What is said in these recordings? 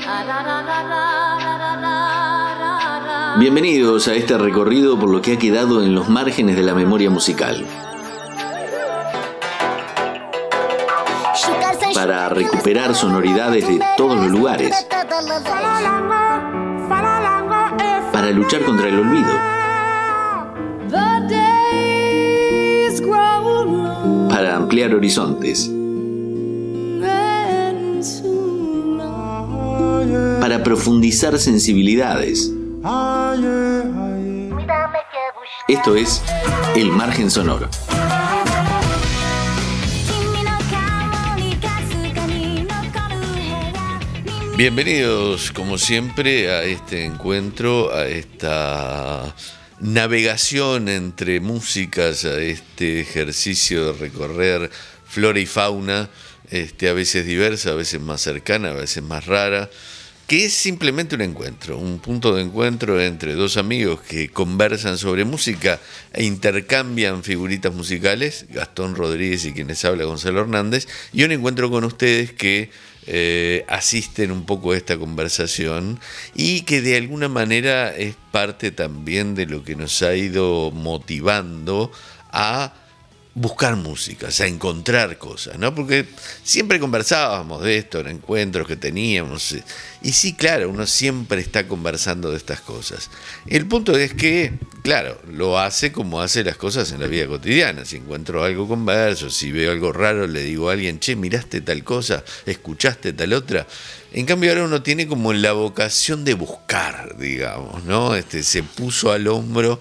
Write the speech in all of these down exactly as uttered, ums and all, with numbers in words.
Bienvenidos a este recorrido por lo que ha quedado en los márgenes de la memoria musical. Para recuperar sonoridades de todos los lugares. Para luchar contra el olvido. Para ampliar horizontes. Para profundizar sensibilidades. Esto es El Margen Sonoro. Bienvenidos, como siempre, a este encuentro, a esta navegación entre músicas, a este ejercicio de recorrer flora y fauna, este, a veces diversa, a veces más cercana, a veces más rara, que es simplemente un encuentro, un punto de encuentro entre dos amigos que conversan sobre música e intercambian figuritas musicales, Gastón Rodríguez y quienes habla Gonzalo Hernández, y un encuentro con ustedes que eh, asisten un poco a esta conversación y que de alguna manera es parte también de lo que nos ha ido motivando a buscar músicas, a encontrar cosas, ¿no? Porque siempre conversábamos de esto en encuentros que teníamos, y sí, claro, uno siempre está conversando de estas cosas. El punto es que, claro, lo hace como hace las cosas en la vida cotidiana. Si encuentro algo, converso. Si veo algo raro, le digo a alguien, che, miraste tal cosa, escuchaste tal otra. En cambio ahora uno tiene como la vocación de buscar, digamos, ¿no? Este, se puso al hombro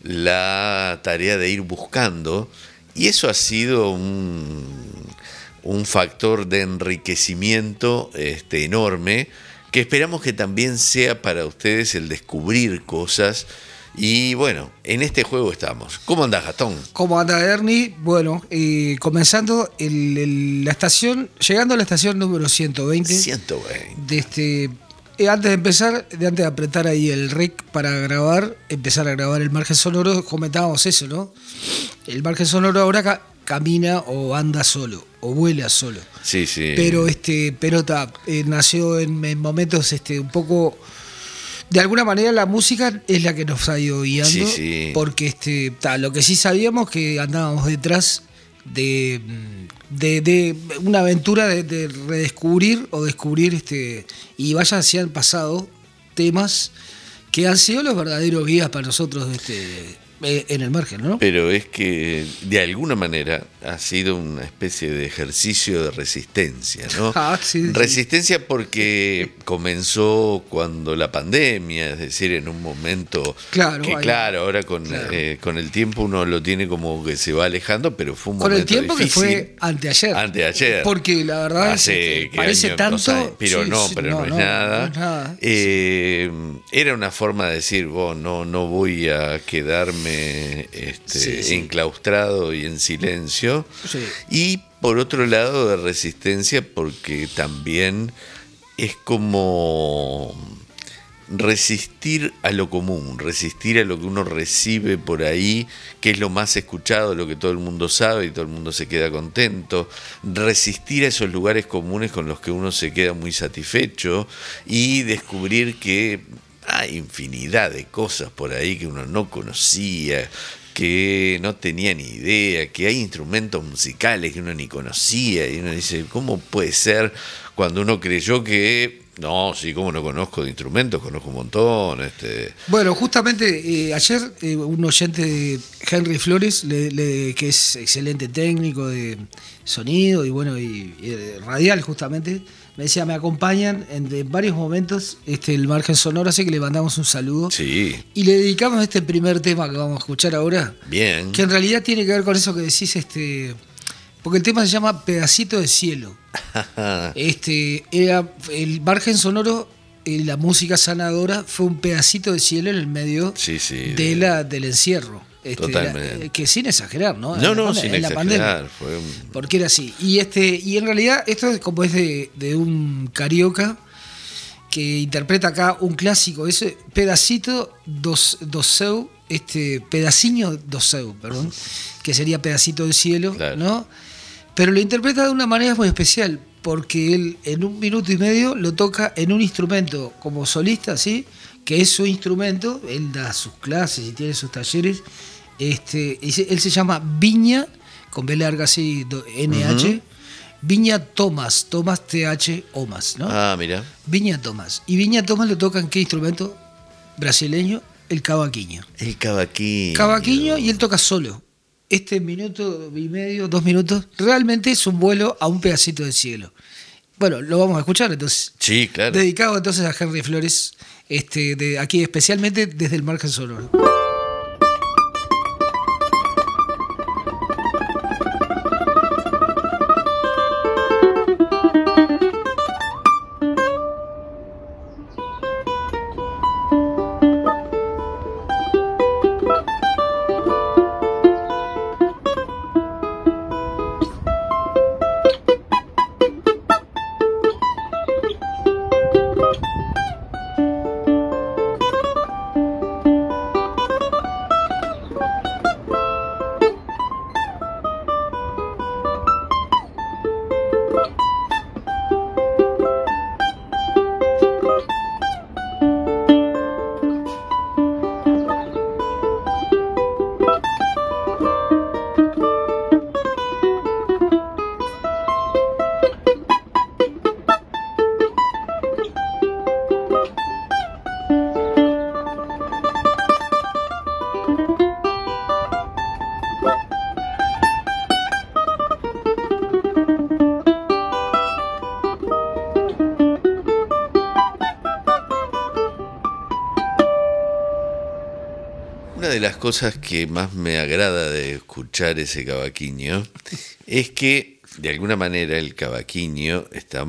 la tarea de ir buscando. Y eso ha sido un, un factor de enriquecimiento este, enorme, que esperamos que también sea para ustedes el descubrir cosas. Y bueno, en este juego estamos. ¿Cómo andás, Gastón? ¿Cómo anda, Ernie? Bueno, eh, comenzando el, el, la estación, llegando a la estación número ciento veinte. ciento veinte. De este, eh, antes de empezar, de antes de apretar ahí el rec para grabar, empezar a grabar el margen sonoro, comentábamos eso, ¿no? El margen sonoro ahora ca- camina o anda solo, o vuela solo. Sí, sí. Pero este, pero ta, eh, nació en, en momentos este, un poco. De alguna manera la música es la que nos ha ido guiando. Sí, sí. Porque este, ta, lo que sí sabíamos que andábamos detrás de, de, de una aventura de, de redescubrir o descubrir este. Y vaya, si han pasado temas que han sido los verdaderos guías para nosotros este. En el margen, ¿no? Pero es que de alguna manera ha sido una especie de ejercicio de resistencia, ¿no? Ah, sí, Resistencia sí. Porque comenzó cuando la pandemia, es decir, en un momento claro, que ahí, claro, ahora con, claro. Eh, con el tiempo uno lo tiene como que se va alejando, pero fue un con momento el tiempo difícil. Que fue anteayer. Anteayer. Porque la verdad Hace es que parece años, tanto. dos años, pero sí, no, sí, pero no, no, es no, nada. no es nada. Eh, era una forma de decir, vos no, no voy a quedarme este, sí, sí. enclaustrado y en silencio. Sí. Y por otro lado de resistencia, porque también es como resistir a lo común, resistir a lo que uno recibe por ahí, que es lo más escuchado, lo que todo el mundo sabe y todo el mundo se queda contento, resistir a esos lugares comunes con los que uno se queda muy satisfecho y descubrir que hay infinidad de cosas por ahí que uno no conocía, que no tenía ni idea, que hay instrumentos musicales que uno ni conocía, y uno dice, ¿cómo puede ser cuando uno creyó que no, sí, como no conozco de instrumentos, conozco un montón. Este... Bueno, justamente eh, ayer eh, un oyente de Henry Flores, le, le, que es excelente técnico de sonido y bueno y, y radial justamente, me decía, me acompañan en, en varios momentos este, el margen sonoro, así que le mandamos un saludo. Sí. Y le dedicamos este primer tema que vamos a escuchar ahora. Bien. Que en realidad tiene que ver con eso que decís, este, porque el tema se llama Pedacito de Cielo. este era el margen sonoro, eh, la música sanadora fue un pedacito de cielo en el medio sí, sí, de la, del encierro. Este, totalmente. La, que sin exagerar, ¿no? No, en no, la, sin en exagerar. La pandemia, fue un... Porque era así. Y este y en realidad esto es como es de, de un carioca que interpreta acá un clásico, ese pedacito dos, do seu, este pedacinho do seu, perdón, que sería pedacito del cielo, claro. ¿No? Pero lo interpreta de una manera muy especial, porque él en un minuto y medio lo toca en un instrumento como solista, ¿sí? Que es su instrumento, él da sus clases y tiene sus talleres. Este, él se llama Viña, con B larga así, N H, uh-huh. Viña Tomás, Tomás T H Omas, ¿no? Ah, mira. Viña Tomás. ¿Y Viña Tomás lo toca en qué instrumento brasileño? El cavaquinho. El cavaquinho. Cavaquinho, y él toca solo. Este minuto y medio, dos minutos, realmente es un vuelo a un pedacito del cielo. Bueno, lo vamos a escuchar entonces. Sí, claro. Dedicado entonces a Henry Flores, este, de aquí especialmente desde el margen sonoro. Una de las cosas que más me agrada de escuchar ese cavaquinho es que, de alguna manera, el cavaquinho está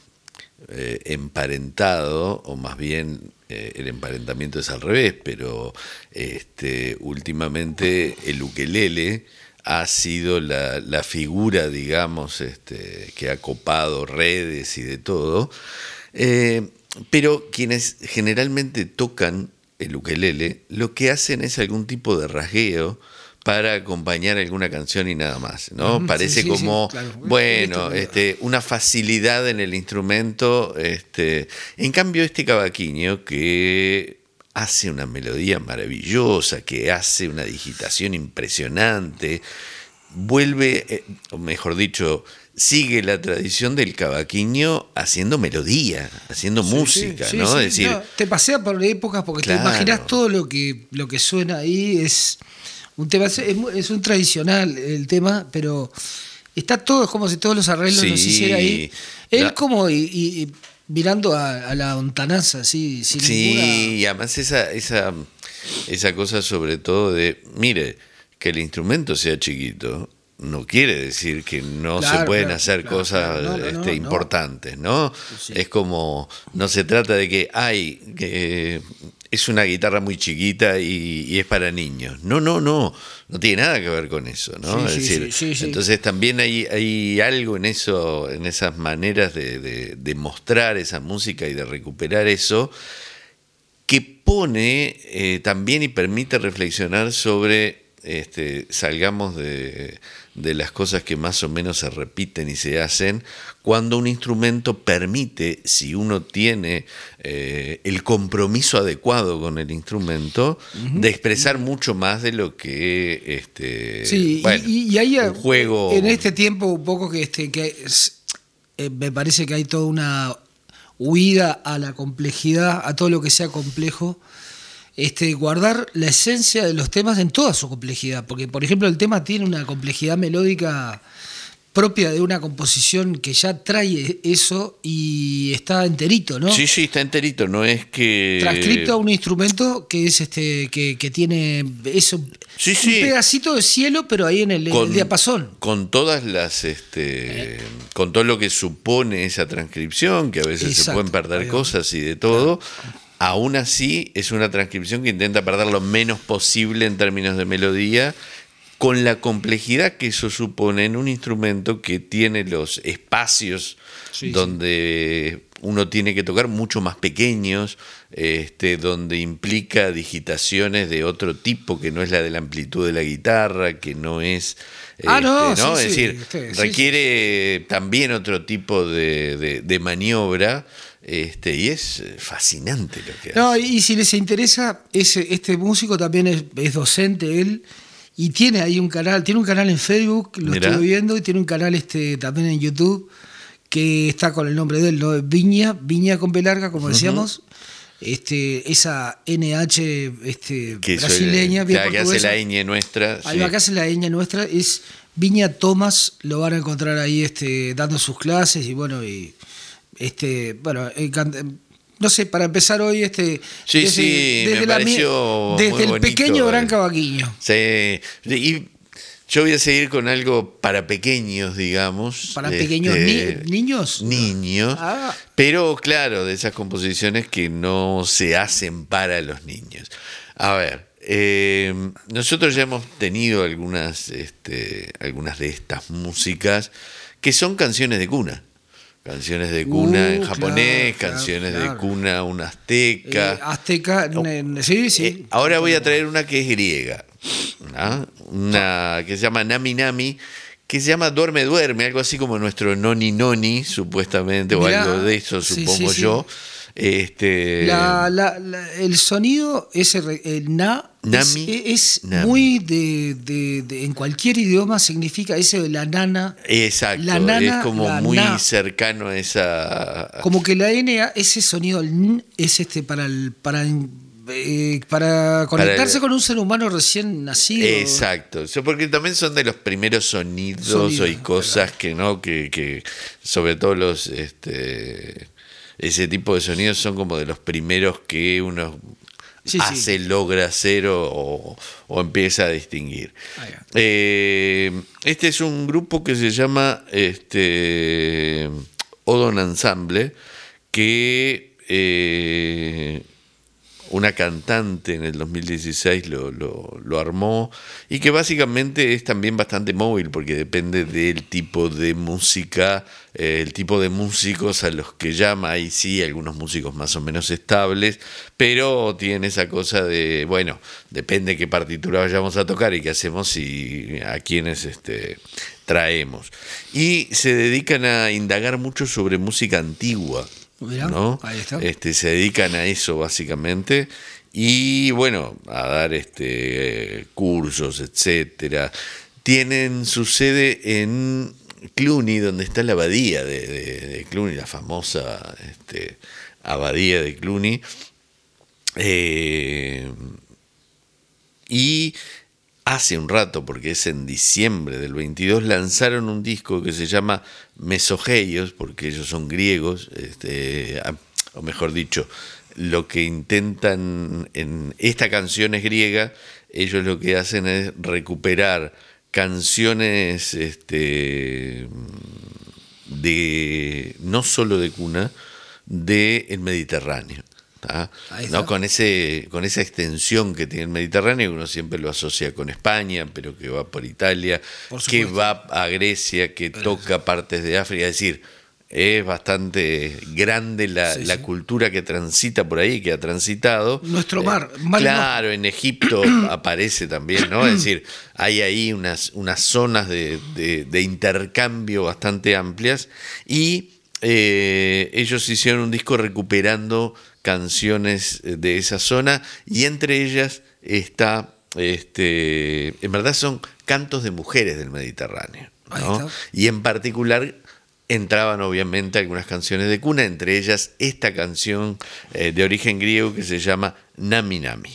eh, emparentado, o más bien eh, el emparentamiento es al revés, pero este, últimamente el ukelele ha sido la, la figura, digamos, este, que ha copado redes y de todo, eh, pero quienes generalmente tocan el ukelele, lo que hacen es algún tipo de rasgueo para acompañar alguna canción y nada más, ¿no? Mm, Parece sí, sí, como, sí, claro. bueno, este, una facilidad en el instrumento. Este, en cambio, este cavaquinho, que hace una melodía maravillosa, que hace una digitación impresionante, vuelve, eh, o mejor dicho, sigue la tradición del cavaquinho haciendo melodía, haciendo sí, música, sí, ¿no? Sí, es decir, no, te pasea por épocas porque claro. Te imaginas todo lo que, lo que suena ahí. Es un tema, es, es un tradicional el tema, pero está todo, es como si todos los arreglos sí, los hiciera ahí. Él la, como y, y mirando a, a la lontananza, así, sin sí, ninguna... y además esa, esa, esa cosa sobre todo de, mire, que el instrumento sea chiquito no quiere decir que no claro, se pueden claro, hacer claro, cosas claro, no, no, este, no, importantes, ¿no? Sí. Es como, no se trata de que, ay, que es una guitarra muy chiquita y, y es para niños. No, no, no, no tiene nada que ver con eso, ¿no? Sí, es decir, sí, sí, sí. Entonces también hay, hay algo en eso, en esas maneras de, de, de mostrar esa música y de recuperar eso, que pone eh, también y permite reflexionar sobre, este, salgamos de, de las cosas que más o menos se repiten y se hacen, cuando un instrumento permite, si uno tiene eh, el compromiso adecuado con el instrumento, uh-huh. de expresar mucho más de lo que este sí, bueno, y, y hay un juego. En este tiempo un poco que este que es, eh, me parece que hay toda una huida a la complejidad, a todo lo que sea complejo. Este, guardar la esencia de los temas en toda su complejidad, porque por ejemplo el tema tiene una complejidad melódica propia de una composición que ya trae eso y está enterito, ¿no? Sí, sí, está enterito, no es que... Transcripto a un instrumento que es este que, que tiene eso, sí, un sí. pedacito de cielo, pero ahí en el, con, el diapasón. Con todas las, este, eh. con todo lo que supone esa transcripción, que a veces Exacto. se pueden perder Ahí cosas y de todo... Claro. Aún así, es una transcripción que intenta perder lo menos posible en términos de melodía, con la complejidad que eso supone en un instrumento que tiene los espacios sí, donde sí. uno tiene que tocar, mucho más pequeños, este, donde implica digitaciones de otro tipo que no es la de la amplitud de la guitarra, que no es... Ah, no, este, ¿no? sí, es sí, decir, este, sí, requiere sí. también otro tipo de, de, de maniobra, este, y es fascinante lo que no, hace. Y si les interesa, ese, este músico también es, es docente él, y tiene ahí un canal, tiene un canal en Facebook, lo Mirá. estuve viendo, y tiene un canal este también en YouTube, que está con el nombre de él, ¿no? Viña, Viña con B larga, como decíamos. Uh-huh. Este, esa N H este, que brasileña, soy, bien que hace la ñ nuestra. Ahí va, sí. que hace la ñ nuestra, es Viña Tomás, lo van a encontrar ahí este, dando sus clases, y bueno, y este, bueno, no sé, para empezar hoy, este, sí, desde, sí, desde, me la, pareció desde muy el bonito, pequeño Gran Cavaquinho. Sí, y yo voy a seguir con algo para pequeños, digamos. ¿Para pequeños este, ni, niños? Niños. Ah. Pero claro, de esas composiciones que no se hacen para los niños. A ver, eh, nosotros ya hemos tenido algunas, este, algunas de estas músicas que son canciones de cuna. Canciones de cuna uh, en japonés, claro, canciones claro. de cuna un azteca. Eh, azteca, oh, sí, sí. Eh, ahora voy a traer una que es griega, ¿no? Una que se llama Nami Nami, que se llama Duerme Duerme, algo así como nuestro Noni Noni, supuestamente, Mirá, o algo de eso, supongo sí, sí, yo. Sí. Este, la, la, la, el sonido, ese el na, Nami, es, es Nami. muy de, de, de, en cualquier idioma significa ese de la nana. Exacto, la nana, es como la muy na. cercano a esa. Como que la N, ese sonido el n, es este para el para eh, para conectarse para el, con un ser humano recién nacido. Exacto, eso porque también son de los primeros sonidos Sonido, y cosas claro. que no que, que sobre todo los este ese tipo de sonidos son como de los primeros que uno sí, hace, sí. logra hacer o, o, o empieza a distinguir. Ah, yeah. eh, este es un grupo que se llama este, Odon Ensemble, que eh, una cantante en el dos mil dieciséis lo, lo, lo armó, y que básicamente es también bastante móvil porque depende del tipo de música, eh, el tipo de músicos a los que llama. Ahí sí, algunos músicos más o menos estables, pero tiene esa cosa de, bueno, depende qué partitura vayamos a tocar y qué hacemos y a quiénes este, traemos. Y se dedican a indagar mucho sobre música antigua. Mirá, ¿no? Ahí está. Este, se dedican a eso básicamente, y bueno, a dar este cursos, etcétera. Tienen su sede en Cluny, donde está la abadía de, de, de Cluny, la famosa este, abadía de Cluny. Eh, y hace un rato, porque es en diciembre del veintidós, lanzaron un disco que se llama Mesogeios, porque ellos son griegos, este, o mejor dicho, lo que intentan en esta canción es griega, ellos lo que hacen es recuperar canciones este, de no solo de cuna, del Mediterráneo. ¿No? Con ese con esa extensión que tiene el Mediterráneo, que uno siempre lo asocia con España, pero que va por Italia, por que va a Grecia, que pero toca sí. partes de África, es decir, es bastante grande la, sí, la sí. cultura que transita por ahí, que ha transitado. Nuestro mar. Eh, mar claro, no. En Egipto aparece también, ¿no? Es decir, hay ahí unas, unas zonas de, de, de intercambio bastante amplias, y eh, ellos hicieron un disco recuperando canciones de esa zona, y entre ellas está, este, en verdad son cantos de mujeres del Mediterráneo, ¿no? Y en particular entraban obviamente algunas canciones de cuna, entre ellas esta canción eh, de origen griego que se llama Nami Nami.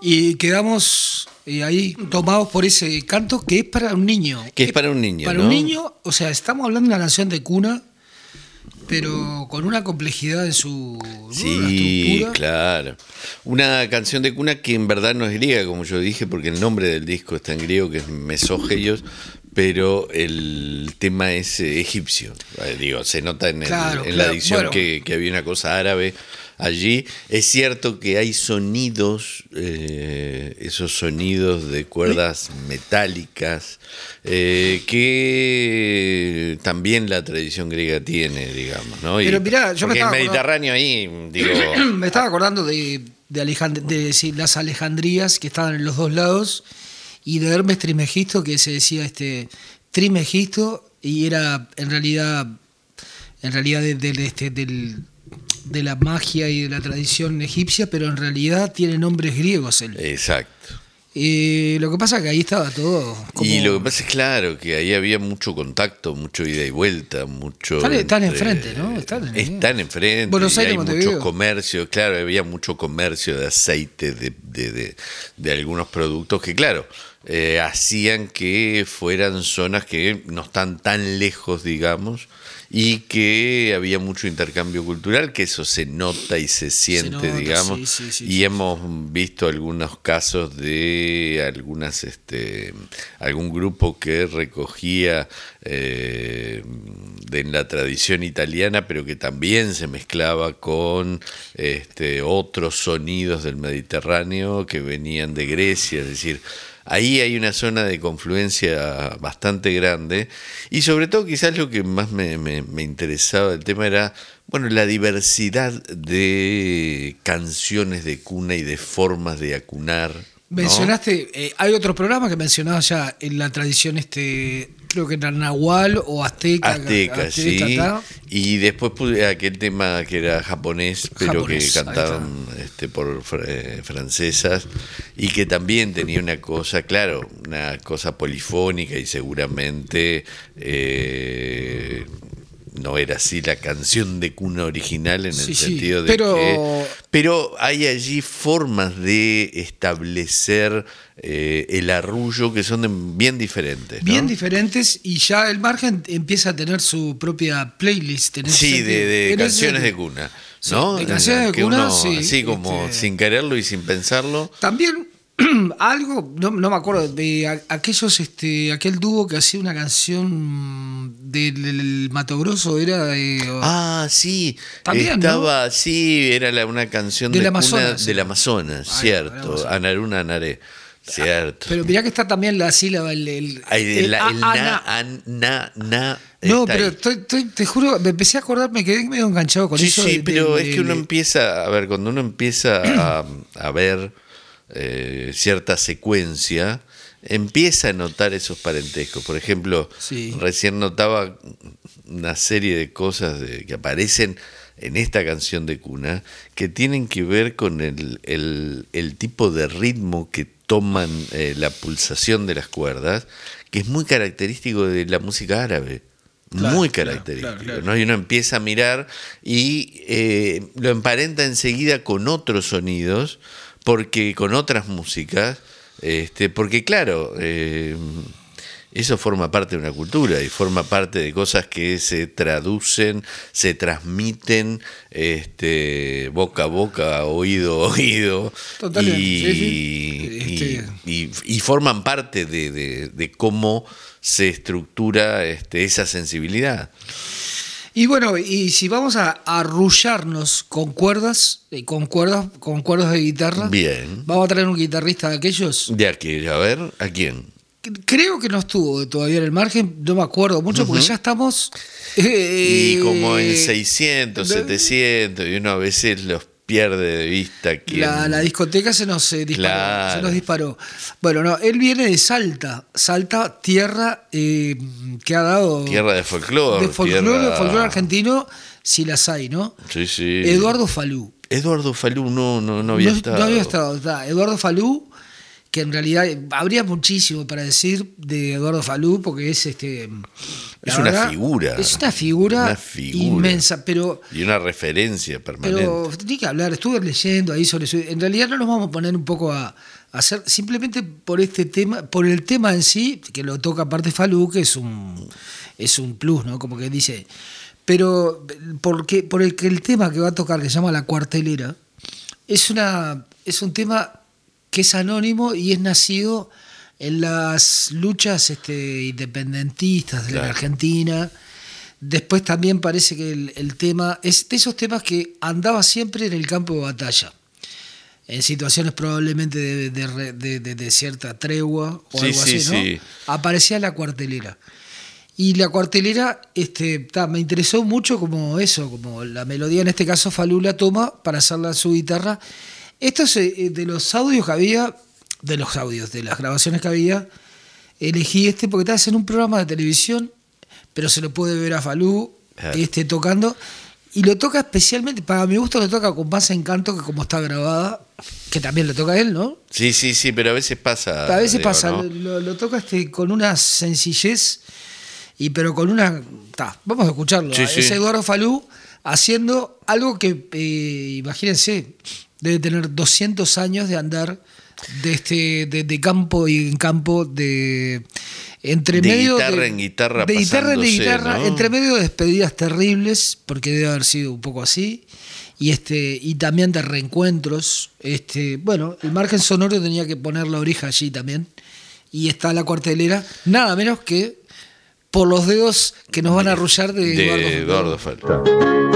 Y quedamos eh, ahí tomados por ese canto que es para un niño. Que es para un niño, Para ¿no? un niño, o sea, estamos hablando de una canción de cuna, pero con una complejidad en su ¿no? Sí, estructura. claro. Una canción de cuna que en verdad no es griega, como yo dije, porque el nombre del disco está en griego, que es Mesógeios, pero el tema es eh, egipcio. Eh, digo, se nota en, el- Claro, en la claro. dicción Bueno. que, que había una cosa árabe allí. Es cierto que hay sonidos, eh, esos sonidos de cuerdas metálicas, eh, que también la tradición griega tiene, digamos, ¿no? Y- Pero mirá, yo me porque el estaba Mediterráneo ahí, digo... Me estaba acordando de, de, Alejand- de sí, las Alejandrías que estaban en los dos lados y de Hermes Trismegisto que se decía este Trismegisto y era en realidad en realidad de, de- de este, del, de la magia y de la tradición egipcia, pero en realidad tiene nombres griegos él. Exacto. Eh, lo que pasa es que ahí estaba todo como... Y lo que pasa es claro que ahí había mucho contacto, mucho ida y vuelta, mucho. Están- están entre- enfrente, ¿no? Están en- Están enfrente. Buenos y Aires, hay Montevideo. mucho comercio, claro, había mucho comercio de aceite, de, de, de, de algunos productos que, claro, eh, hacían que fueran zonas que no están tan lejos, digamos, y que había mucho intercambio cultural, que eso se nota y se siente, nota, digamos, sí, sí, sí, y sí, hemos visto algunos casos de algunas, este, algún grupo que recogía eh, de en la tradición italiana, pero que también se mezclaba con este, otros sonidos del Mediterráneo que venían de Grecia, es decir, ahí hay una zona de confluencia bastante grande y sobre todo quizás lo que más me, me, me interesaba del tema era, bueno, la diversidad de canciones de cuna y de formas de acunar, ¿no? Mencionaste, eh, hay otro programa que mencionabas ya en la tradición, este creo que era Nahual o Azteca. Azteca, sí. ta. Y después pude aquel tema que era japonés, pero Japonés, que ahí cantaban este, por eh, francesas y que también tenía una cosa, claro, una cosa polifónica y seguramente eh, no era así la canción de cuna original en Sí, el sí, sentido de pero- que... Pero hay allí formas de establecer eh, el arrullo que son de- bien diferentes, ¿no? Bien diferentes y ya el margen empieza a tener su propia playlist. En ese Sí, sentido. de, de En ese canciones de sentido. cuna, Sí, ¿no? de canciones de Que cuna, uno, sí, así como este- sin quererlo y sin pensarlo. También algo, no, no me acuerdo, de a- aquellos, este, aquel dúo que hacía una canción del, del Mato Grosso, era de, Ah, sí, También, estaba, sí, era la- una canción Del de Amazonas, cuna sí. del Amazonas, Ay, cierto, del Amazonas. Anaruna Anaré, cierto. Pero mirá que está también la sílaba, el, el, Ay, de el la- a- el a- na, na. an, na, na, No, está pero ahí. estoy, estoy- te juro, me empecé a acordar, me quedé medio enganchado con Sí, eso. sí, de- pero de- es que uno de- empieza, a ver, cuando uno empieza a, a ver eh, cierta secuencia, empieza a notar esos parentescos. Por ejemplo, Sí. recién notaba una serie de cosas de- que aparecen en esta canción de cuna que tienen que ver con el, el- el tipo de ritmo que toman eh, la pulsación de las cuerdas, que es muy característico de la música árabe. Claro, Muy claro, característico, claro, claro. ¿no? Y uno empieza a mirar y eh, lo emparenta enseguida con otros sonidos, porque con otras músicas, este, porque claro, eh, eso forma parte de una cultura y forma parte de cosas que se traducen, se transmiten este, boca a boca, oído a oído, Totalmente, y, sí, sí. Este- y- y forman parte de, de- de cómo se estructura este, esa sensibilidad. Y bueno, y si vamos a arrullarnos con cuerdas, eh, con cuerdas, con cuerdas de guitarra, Bien. vamos a traer un guitarrista de aquellos. De aquí, a ver, ¿a quién? Creo que no estuvo todavía en el margen, no me acuerdo mucho, porque ya estamos. eh, Y como en seiscientos, de- setecientos, y uno a veces los pierde de vista. Quién... La, la discoteca se nos eh, disparó. Claro. Se nos disparó. Bueno, no, él viene de Salta. Salta, tierra eh, que ha dado. Tierra de folclore. De folclore, tierra... folclore argentino, si las hay, ¿no? Sí, sí. Eduardo Falú. Eduardo Falú no, no, no había no, estado. no había estado. Está. Eduardo Falú, que en realidad habría muchísimo para decir de Eduardo Falú, porque es este es una verdad, figura. Es una figura, una figura inmensa, pero y una referencia permanente. Pero tiene que hablar, estuve leyendo ahí sobre su. En realidad no nos vamos a poner un poco a, a hacer, simplemente por este tema, por el tema en sí, que lo toca aparte Falú, que es un es un plus, ¿no? Como que dice. Pero porque, por el que el tema que va a tocar, que se llama La Cuartelera, es una es un tema que es anónimo y es nacido en las luchas este, independentistas de claro. la Argentina. Después también parece que el, el tema es de esos temas que andaba siempre en el campo de batalla, en situaciones probablemente de, de, de, de, de cierta tregua o sí, algo sí, así, ¿no? Sí. Aparecía La Cuartelera. Y La Cuartelera este, ta, me interesó mucho como eso, como la melodía, en este caso Falú la toma para hacerla en su guitarra. Esto es eh, de los audios que había, de los audios, de las grabaciones que había, elegí este porque estás en un programa de televisión, pero se lo puede ver a Falú claro. este, tocando, y lo toca especialmente, para mi gusto lo toca con más encanto que como está grabada, que también lo toca él, ¿no? Sí, sí, sí, pero a veces pasa. A veces digo, pasa, ¿no? lo, lo toca este, con una sencillez, y pero con una... Ta, vamos a escucharlo. Sí, Es sí. Eduardo Falú haciendo algo que, eh, imagínense, debe tener doscientos años de andar de este de, de campo y en campo, de entre de medio guitarra de, en guitarra, de guitarra en pasándose, guitarra, ¿no? entre medio de despedidas terribles, porque debe haber sido un poco así, y este y también de reencuentros. Este, bueno, el margen sonoro tenía que poner la oreja allí también, y está La Cuartelera, nada menos que por los dedos que nos van a arrullar de, de Eduardo, Eduardo Falú.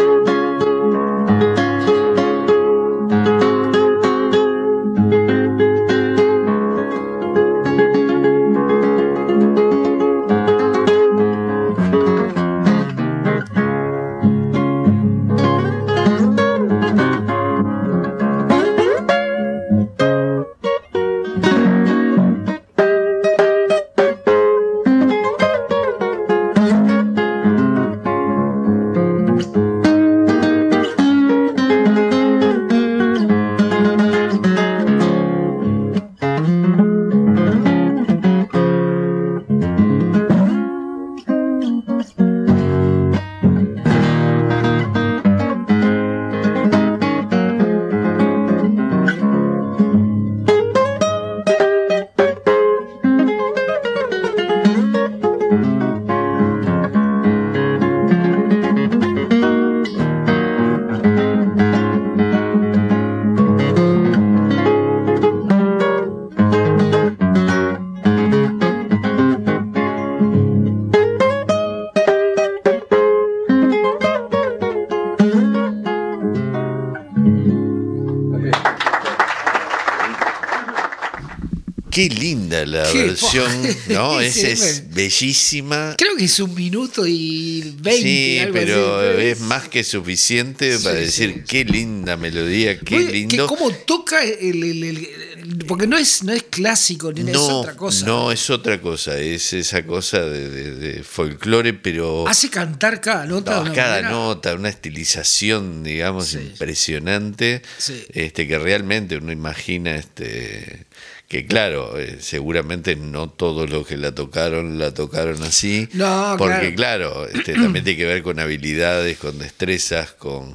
Qué linda la Qué versión, po- ¿no? Sí, Es, es bellísima. Creo que es un minuto y veinte. Sí, algo pero así. es más que suficiente Sí, para sí. decir qué linda melodía, qué Oye, lindo. Que cómo toca el, el- el- el- porque no es, no es clásico, ni nada, es No, otra cosa. no, es otra cosa, es esa cosa de, de- de folclore, pero Hace cantar cada nota. no, de una cada manera. nota, una estilización, digamos, Sí. impresionante, Sí. este, que realmente uno imagina, este, que claro, eh, seguramente no todos los que la tocaron la tocaron así, No, porque claro, este, también tiene que ver con habilidades, con destrezas, con,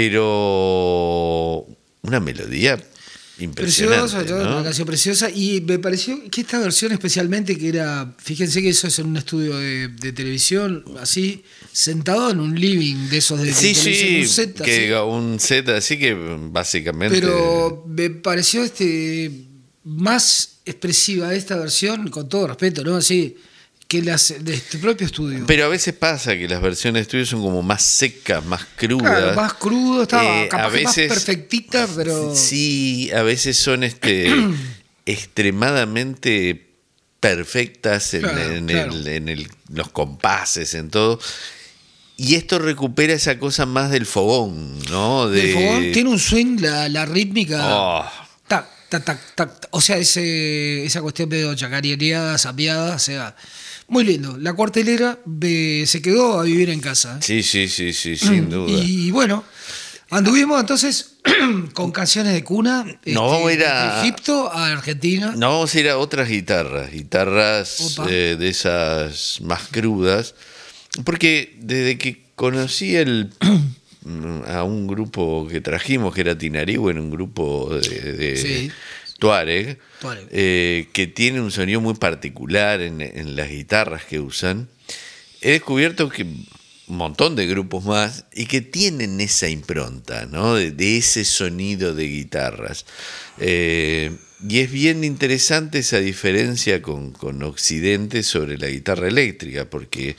pero una melodía impresionante, Preciosa, yo, ¿no? una canción preciosa. Y me pareció que esta versión especialmente, que era, fíjense que eso es en un estudio de, de televisión, así, sentado en un living de esos de, de Sí, televisión, sí, un set así. que un set así que básicamente... Pero me pareció este más expresiva esta versión, con todo respeto, ¿no? Así, que las de este propio estudio. Pero a veces pasa que las versiones de estudio son como más secas, más crudas. Claro, más crudo, estaba Eh, capaz a que veces, más perfectita, pero... Sí, a veces son este extremadamente perfectas en, Claro, en claro. el, en el- los compases, en todo. Y esto recupera esa cosa más del fogón, ¿no? De, El fogón tiene un swing, la, la rítmica... Oh, Tac, tac, tac, tac. O sea, ese, esa cuestión medio chacarería, sapeada, o sea, muy lindo. La Cuartelera eh, se quedó a vivir en casa. sí, sí, sí, sí, sin duda. Y bueno, anduvimos entonces con canciones de cuna. No este, vamos a ir a- de Egipto a Argentina. No, vamos a ir a otras guitarras, guitarras Opa. eh, de esas más crudas, porque desde que conocí el, a un grupo que trajimos, que era Tinariwen, un grupo de, de Sí. Tuareg, Tuareg. eh, que tiene un sonido muy particular en, en las guitarras que usan, he descubierto que un montón de grupos más y que tienen esa impronta, ¿no? de, de ese sonido de guitarras. Eh, y es bien interesante esa diferencia con, con Occidente sobre la guitarra eléctrica, porque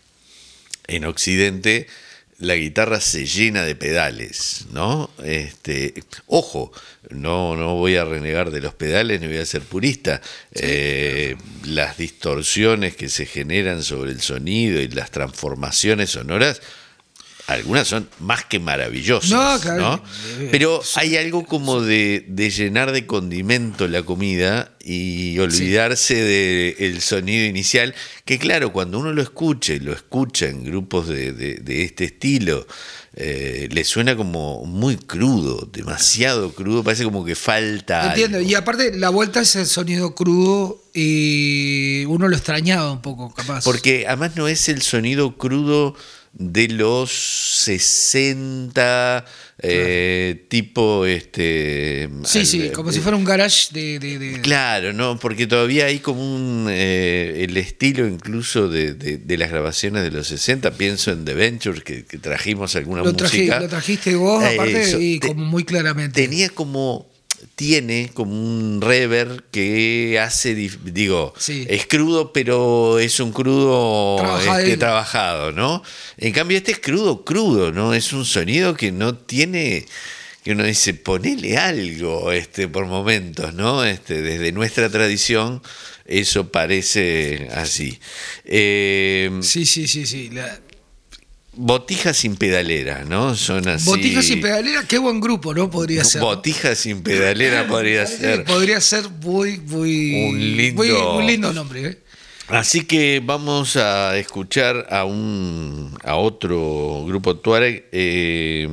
en Occidente la guitarra se llena de pedales, ¿no? Este, ojo, no, no voy a renegar de los pedales ni voy a ser purista. Eh, las distorsiones que se generan sobre el sonido y las transformaciones sonoras, algunas son más que maravillosas, No, claro. ¿no? Pero hay algo como de, de llenar de condimento la comida y olvidarse del sonido inicial, que claro, cuando uno lo escucha y lo escucha en grupos de, de, de este estilo, eh, le suena como muy crudo, demasiado crudo, parece como que falta Entiendo, algo. y aparte la vuelta es el sonido crudo y uno lo extrañaba un poco, capaz. Porque además no es el sonido crudo de los sesenta, eh, tipo este Sí, al- sí, como eh, si fuera un garage de... de- de- Claro, no, porque todavía hay como un eh, el estilo incluso de, de, de las grabaciones de los sesenta. Pienso en The Ventures, que, que trajimos alguna lo, traje- música. lo trajiste vos, Eh, aparte, eso, y te- como muy claramente. Tenía como tiene como un reverb que hace, dif- digo, Sí. es crudo, pero es un crudo Trabajadito. este, trabajado, ¿no? En cambio este es crudo, crudo, ¿no? Es un sonido que no tiene, que uno dice, ponele algo, este, por momentos, ¿no? Este, desde nuestra tradición eso parece así. Eh, Sí, sí, sí, sí. La- Botijas sin pedalera, ¿no? Son así. Botijas sin pedalera, qué buen grupo, ¿no? Podría ser. ¿no? Botijas sin pedalera podría ser. Podría ser muy, muy. Un lindo- Muy, muy lindo nombre, ¿eh? Así que vamos a escuchar a un a otro grupo tuareg eh,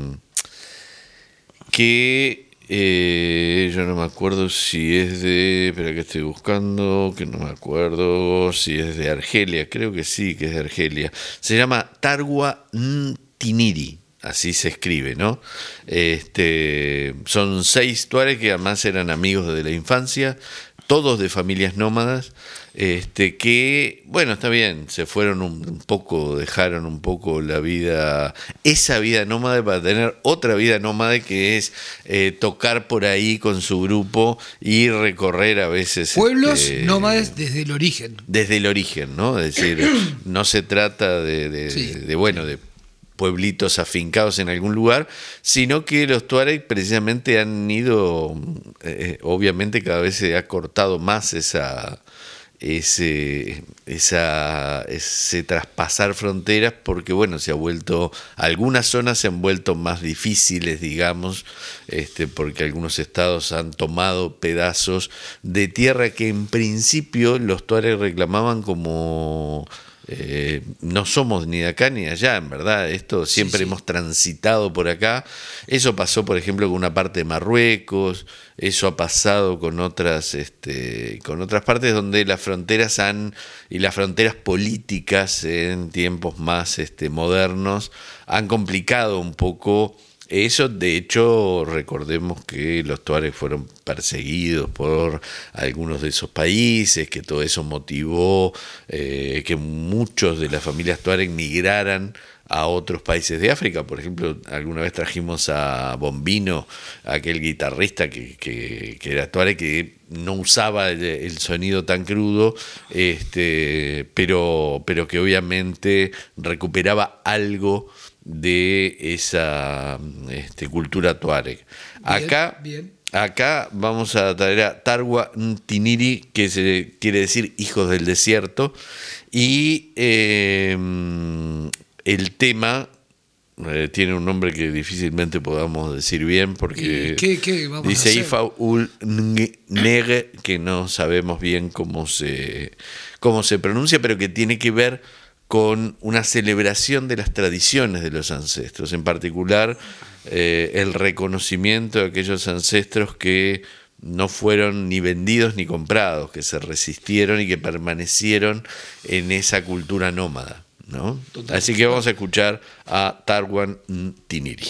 que eh, yo no me acuerdo si es de, espera que estoy buscando, que no me acuerdo si es de Argelia, creo que sí, que es de Argelia. Se llama Tarwa Ntiniri. Así se escribe, ¿no? Este, son seis tuareg que además eran amigos de la infancia, todos de familias nómadas, este, que, bueno, está bien, se fueron un, un poco, dejaron un poco la vida, esa vida nómada para tener otra vida nómada que es eh, tocar por ahí con su grupo y recorrer a veces... Pueblos este, nómades desde el origen. desde el origen, ¿no? Es decir, no se trata de, de, Sí. de, de, bueno, de pueblitos afincados en algún lugar, sino que los tuareg precisamente han ido, eh, obviamente cada vez se ha cortado más esa, ese, esa, ese traspasar fronteras, porque bueno, se ha vuelto, algunas zonas se han vuelto más difíciles, digamos, este, porque algunos estados han tomado pedazos de tierra que en principio los tuareg reclamaban como... Eh, no somos ni de acá ni de allá, en verdad, esto siempre Sí, sí. hemos transitado por acá. Eso pasó, por ejemplo, con una parte de Marruecos, eso ha pasado con otras, este, con otras partes donde las fronteras han, y las fronteras políticas en tiempos más este, modernos, han complicado un poco. Eso, de hecho, recordemos que los tuareg fueron perseguidos por algunos de esos países, que todo eso motivó eh, que muchos de las familias tuareg migraran a otros países de África. Por ejemplo, alguna vez trajimos a Bombino, aquel guitarrista que, que, que era tuareg, que no usaba el, el sonido tan crudo, este, pero, pero que obviamente recuperaba algo de esa este, cultura tuareg. Acá, bien. acá vamos a traer a Tarwa Ntiniri, que se quiere decir hijos del desierto, y eh, el tema eh, tiene un nombre que difícilmente podamos decir bien, porque ¿Y qué- qué vamos a dice hacer? Ifa ul Nege, que no sabemos bien cómo se, cómo se pronuncia, pero que tiene que ver con una celebración de las tradiciones de los ancestros, en particular eh, el reconocimiento de aquellos ancestros que no fueron ni vendidos ni comprados, que se resistieron y que permanecieron en esa cultura nómada, ¿no? Así que vamos a escuchar a Tarwan Tiniri.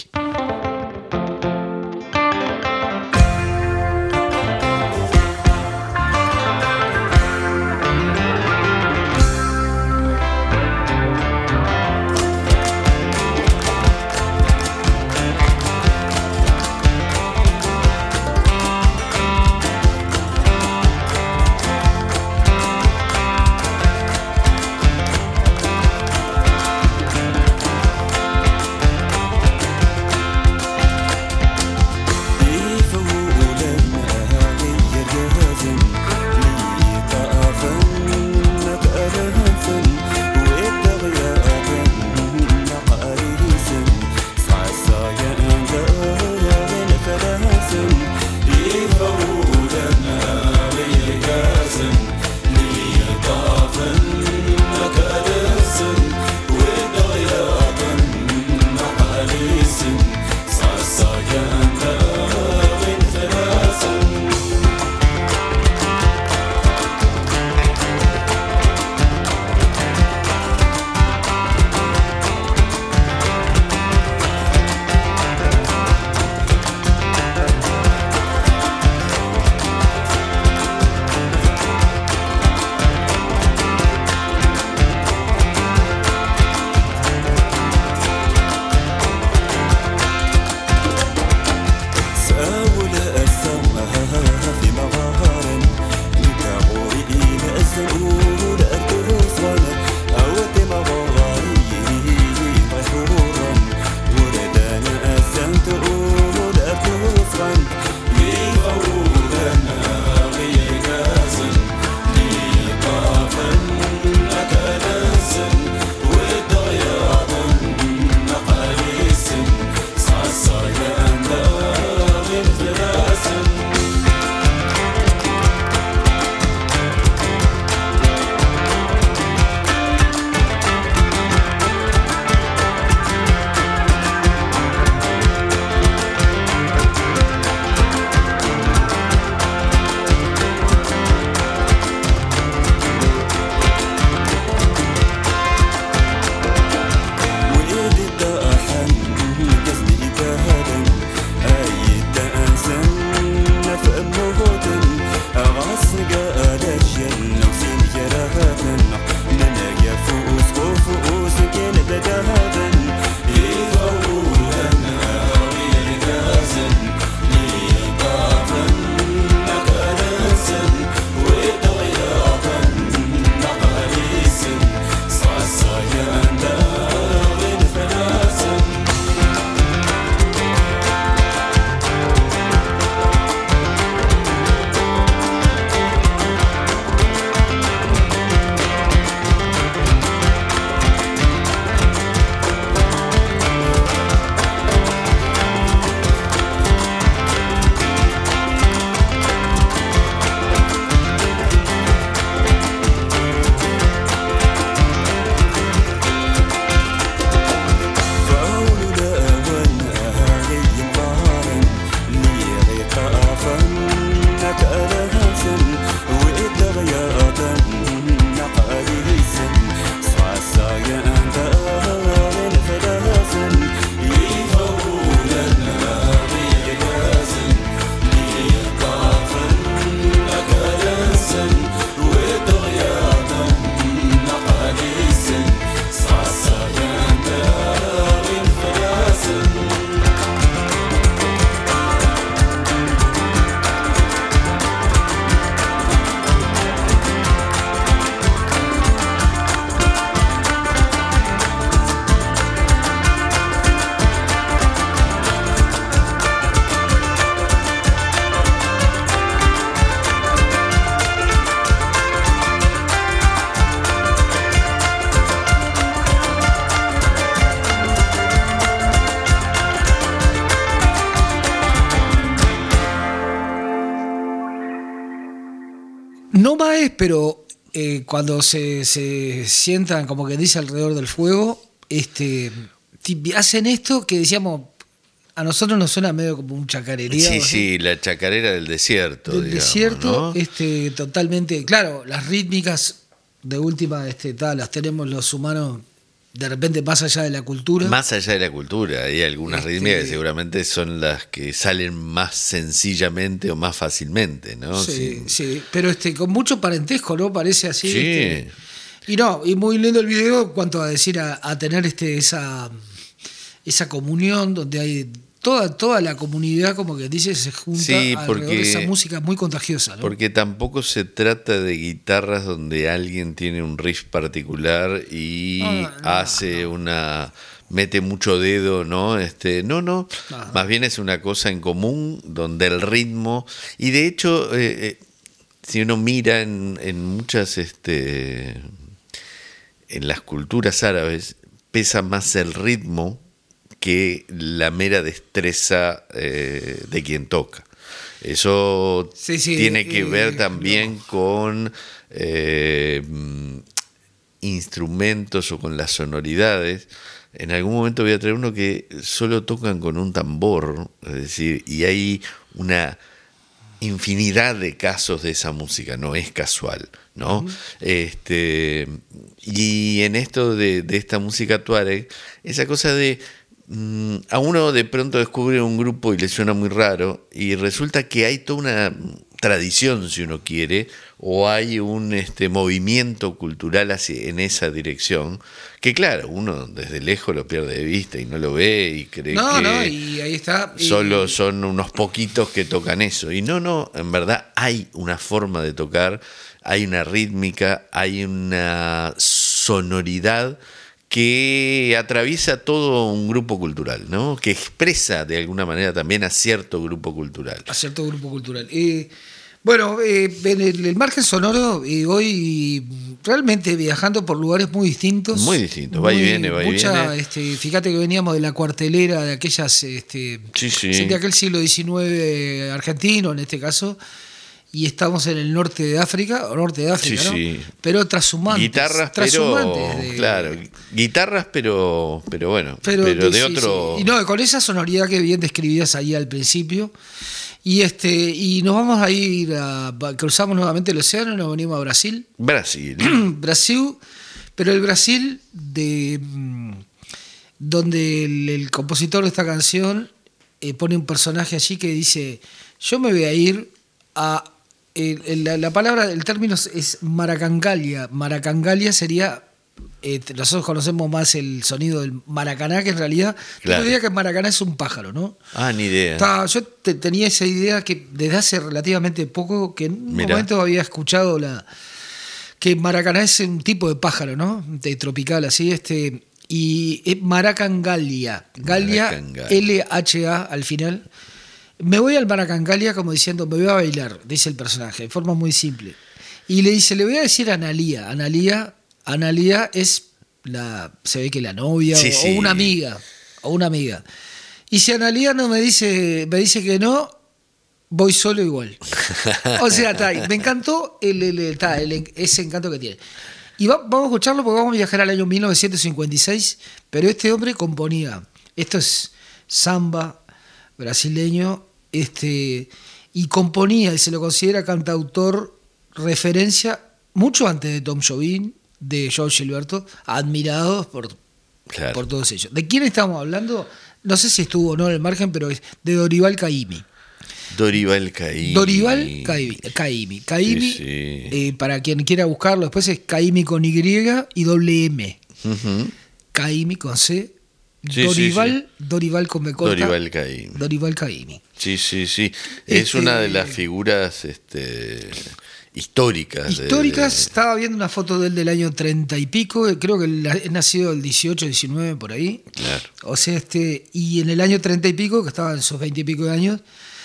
No Maes, pero eh, cuando se, se sientan, como que dice, alrededor del fuego, este, hacen esto que decíamos, a nosotros nos suena medio como un chacarería. Sí, ¿no? sí, la chacarera del desierto. Del digamos, desierto, ¿no? este, totalmente, claro, las rítmicas de última, este, tal, las tenemos los humanos de repente más allá de la cultura. Más allá de la cultura, hay algunas Este- rítmicas que seguramente son las que salen más sencillamente o más fácilmente, ¿no? Sí, Sin- sí, pero este, con mucho parentesco, ¿no? Parece así. Sí. este, y no, y muy lindo el video en cuanto a decir, a, a tener este, esa, esa comunión donde hay toda, toda la comunidad, como que dice, se junta Sí, alrededor porque- de esa música muy contagiosa, ¿no? Porque tampoco se trata de guitarras donde alguien tiene un riff particular y No, no, hace una mete mucho dedo, ¿no? Este, no, no, No. más bien es una cosa en común donde el ritmo y de hecho eh, eh, si uno mira en, en muchas este en las culturas árabes pesa más el ritmo que la mera destreza eh, de quien toca. Eso Sí, sí, tiene que eh, ver también con eh, mm, instrumentos o con las sonoridades. En algún momento voy a traer uno que solo tocan con un tambor, es decir, y hay una infinidad de casos de esa música, no es casual, ¿no? Uh-huh. Este, y en esto de, de esta música tuareg, esa cosa de mmm, a uno de pronto descubre un grupo y le suena muy raro, y resulta que hay toda una tradición, si uno quiere, o hay un este, movimiento cultural hacia, en esa dirección, que claro, uno desde lejos lo pierde de vista y no lo ve y cree no, que no, y ahí está. Y... solo son unos poquitos que tocan eso. Y no, no, en verdad hay una forma de tocar, hay una rítmica, hay una sonoridad que atraviesa todo un grupo cultural, ¿no? Que expresa de alguna manera también a cierto grupo cultural. A cierto grupo cultural. Eh, bueno, eh, en el, el margen sonoro, eh, hoy realmente viajando por lugares muy distintos. Muy distintos, va y viene, va y mucha, viene. Este, fíjate que veníamos de la cuartelera, de aquellas, este, sí, sí. de aquel siglo diecinueve argentino en este caso. Y estamos en el norte de África, o norte de África, sí, ¿no? Sí. Pero trashumantes. Guitarras, trashumantes pero. de, claro, guitarras, pero, pero bueno. Pero, pero de sí, otro. Sí. Y no, con esa sonoridad que bien describías ahí al principio. Y este y nos vamos a ir a. Cruzamos nuevamente el océano y nos venimos a Brasil. Brasil. Brasil, pero el Brasil de. Donde el, el compositor de esta canción eh, pone un personaje allí que dice: yo me voy a ir a. El, la, la palabra, el término es maracangalia. Maracangalia sería, eh, nosotros conocemos más el sonido del maracaná, que en realidad, claro. Yo diría que maracaná es un pájaro, ¿no? Ah, ni idea. Está, yo te, tenía esa idea que desde hace relativamente poco, que en un Mirá. momento había escuchado la que maracaná es un tipo de pájaro, ¿no? De tropical, así, este, y es maracangalia. Galia, Maracangalia. L H A al final. Me voy al Maracangalia como diciendo, me voy a bailar, dice el personaje, de forma muy simple. Y le dice, le voy a decir a Analía. Analía, Analía es la, se ve que la novia sí, o, sí. o una amiga, o una amiga. Y si Analía no me dice, me dice que no, voy solo igual. O sea, está ahí. Me encantó el, el, el, está, el, ese encanto que tiene. Y va, vamos a escucharlo porque vamos a viajar al año mil novecientos cincuenta y seis, pero este hombre componía, esto es samba brasileño, este, y componía, y se lo considera cantautor referencia mucho antes de Tom Jobim, de Jorge Gilberto, admirados por, claro. por todos ellos. ¿De quién estamos hablando? No sé si estuvo o no en el margen, pero es de Dorival Caymmi. Dorival Caymmi. Dorival Caymmi. Caymmi. Caymmi sí, sí. Eh, para quien quiera buscarlo, después es Caymmi con Y y doble M. Uh-huh. Caymmi con C. Sí, Dorival, sí, sí. Dorival con B corta. Dorival Caymmi. Dorival Caymmi. Sí, sí, sí. Es Este, una de las figuras este, históricas. Históricas. De, de... Estaba viendo una foto de él del año treinta y pico. Creo que es nacido el dieciocho, diecinueve, por ahí. Claro. O sea, este, y en el año treinta y pico, que estaba en sus veinte y pico de años,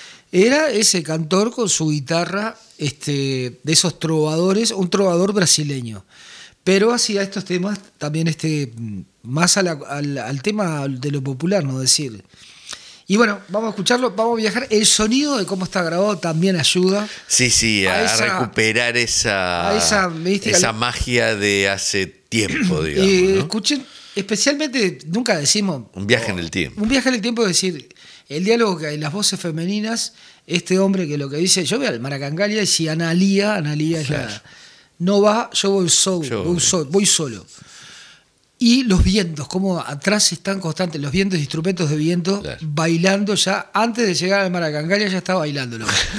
era ese cantor con su guitarra, este, de esos trovadores, un trovador brasileño. Pero hacía estos temas también este, más a la, al, al tema de lo popular, ¿no? Decir. Y bueno, vamos a escucharlo, vamos a viajar. El sonido de cómo está grabado también ayuda. Sí, sí, a, a esa, recuperar esa, a esa, mística, esa magia de hace tiempo, digamos. Y ¿no? Escuchen, especialmente, nunca decimos... Un viaje en el tiempo. Un viaje en el tiempo es decir, el diálogo que hay, las voces femeninas, este hombre que lo que dice, yo voy al Maracangalia y si Analía, Analía claro. es la, no va, yo voy solo, yo voy, solo, voy solo. Y los vientos, como atrás están constantes, los vientos, instrumentos de viento, claro. bailando ya, antes de llegar al Maracangalia ya está bailando.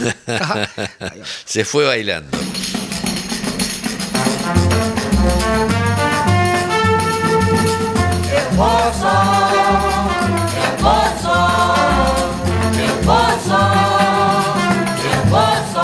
Se fue bailando. Eu posso, eu posso, eu posso, eu posso.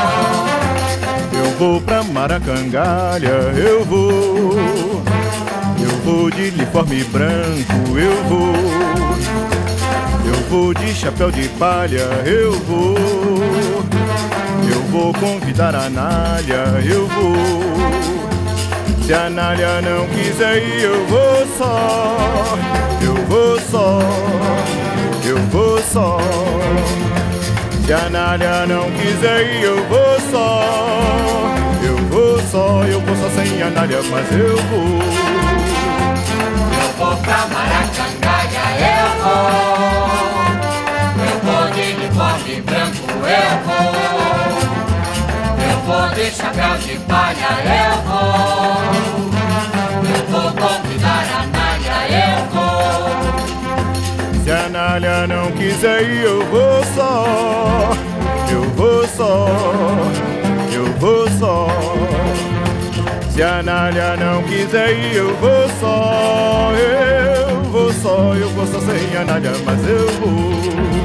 Eu vou pra Maracangalha, eu vou. Eu vou de uniforme branco, eu vou. Eu vou de chapéu de palha, eu vou. Eu vou convidar a Anália, eu vou. Se a Anália não quiser ir, eu vou só. Eu vou só, eu vou só. Se a Anália não quiser ir, eu vou só. Eu vou só, eu vou só sem Anália, mas eu vou. Eu vou pra Maracangalha, eu vou. Eu vou de uniforme branco, eu vou. Eu vou de chapéu de palha, eu vou. Eu vou convidar a Anália, eu vou. Se a Anália não quiser ir, eu vou só. Eu vou só, eu vou só. Se a Anália não quiser ir, eu vou só. Eu vou só, eu vou só sem a Anália, mas eu vou.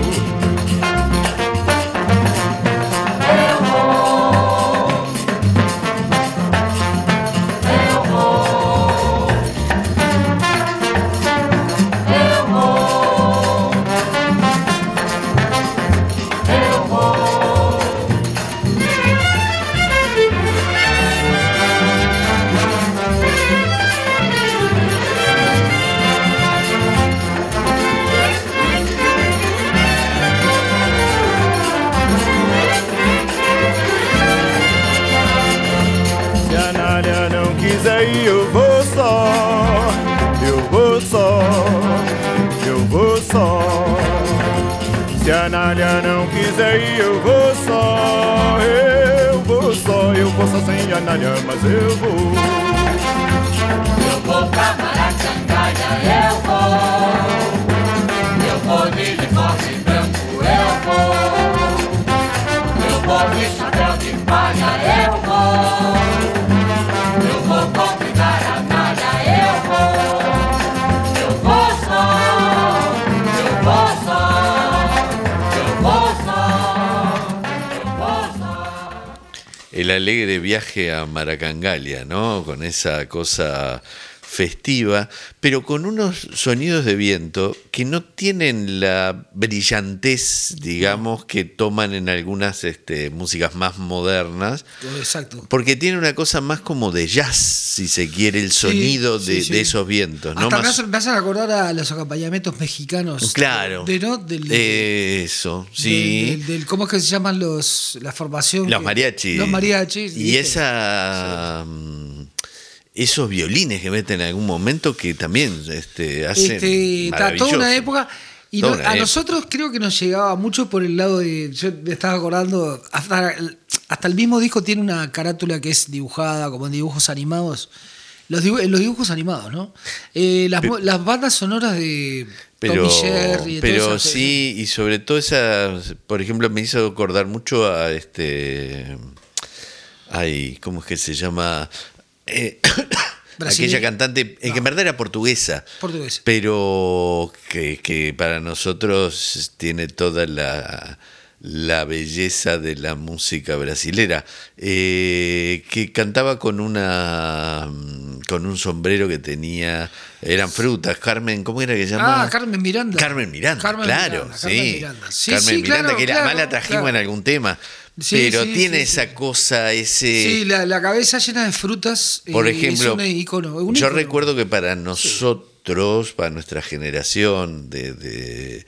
Eu vou. Eu vou. Eu vou. Eu vou. Se a Anália não quiser ir, eu vou só. Eu vou só, eu vou só. Se a Anália não quiser ir, eu vou só. Eu vou só, eu vou só sem a Anália, mas eu vou. Eu vou pra Maracangalha, eu vou. Eu vou de uniforme branco, eu vou. Eu vou de chapéu de palha, eu vou. Eu vou convidar a Anália, eu vou. Eu vou só, eu vou só, eu vou só, eu vou só. El alegre viaje a Maracangalia, ¿no? Con esa cosa festiva, pero con unos sonidos de viento que no tienen la brillantez, digamos, que toman en algunas este, músicas más modernas. Exacto. Porque tiene una cosa más como de jazz, si se quiere, el sonido sí, de, sí, sí. de esos vientos. Hasta ¿no? me, Más... hacen, me hacen acordar a los acompañamientos mexicanos. Claro. De, ¿no? del, Eso, sí. Del, del, del, ¿cómo es que se llaman los la formación? Los que, mariachis. Los mariachis. Y ¿viste? esa... Sí. Esos violines que meten en algún momento que también este, hacen este, maravilloso. Toda una época. Y toda no, una a época. Nosotros creo que nos llegaba mucho por el lado de. Yo me estaba acordando. Hasta, hasta el mismo disco tiene una carátula que es dibujada como en dibujos animados. Los dibujos, los dibujos animados, ¿no? Eh, las, pero, las bandas sonoras de pero, Tommy Jerry. Pero sí, y sobre todo esa. Por ejemplo, me hizo acordar mucho a este. Ay, ¿cómo es que se llama? Eh, aquella cantante, no. que en verdad era portuguesa, portuguesa. pero que, que para nosotros tiene toda la, la belleza de la música brasilera, eh, que cantaba con una con un sombrero que tenía, eran frutas, Carmen, ¿cómo era que se llamaba? Ah, Carmen Miranda. Carmen Miranda, Carmen claro, Miranda, sí. Carmen Miranda, sí, Carmen sí, Miranda, claro, que claro, la mala trajimos claro. en algún tema. Sí, pero sí, tiene sí, esa sí. cosa, ese... Sí, la, la cabeza llena de frutas. Por eh, ejemplo, es un icono, un yo icono. recuerdo que para nosotros, sí. para nuestra generación de, de,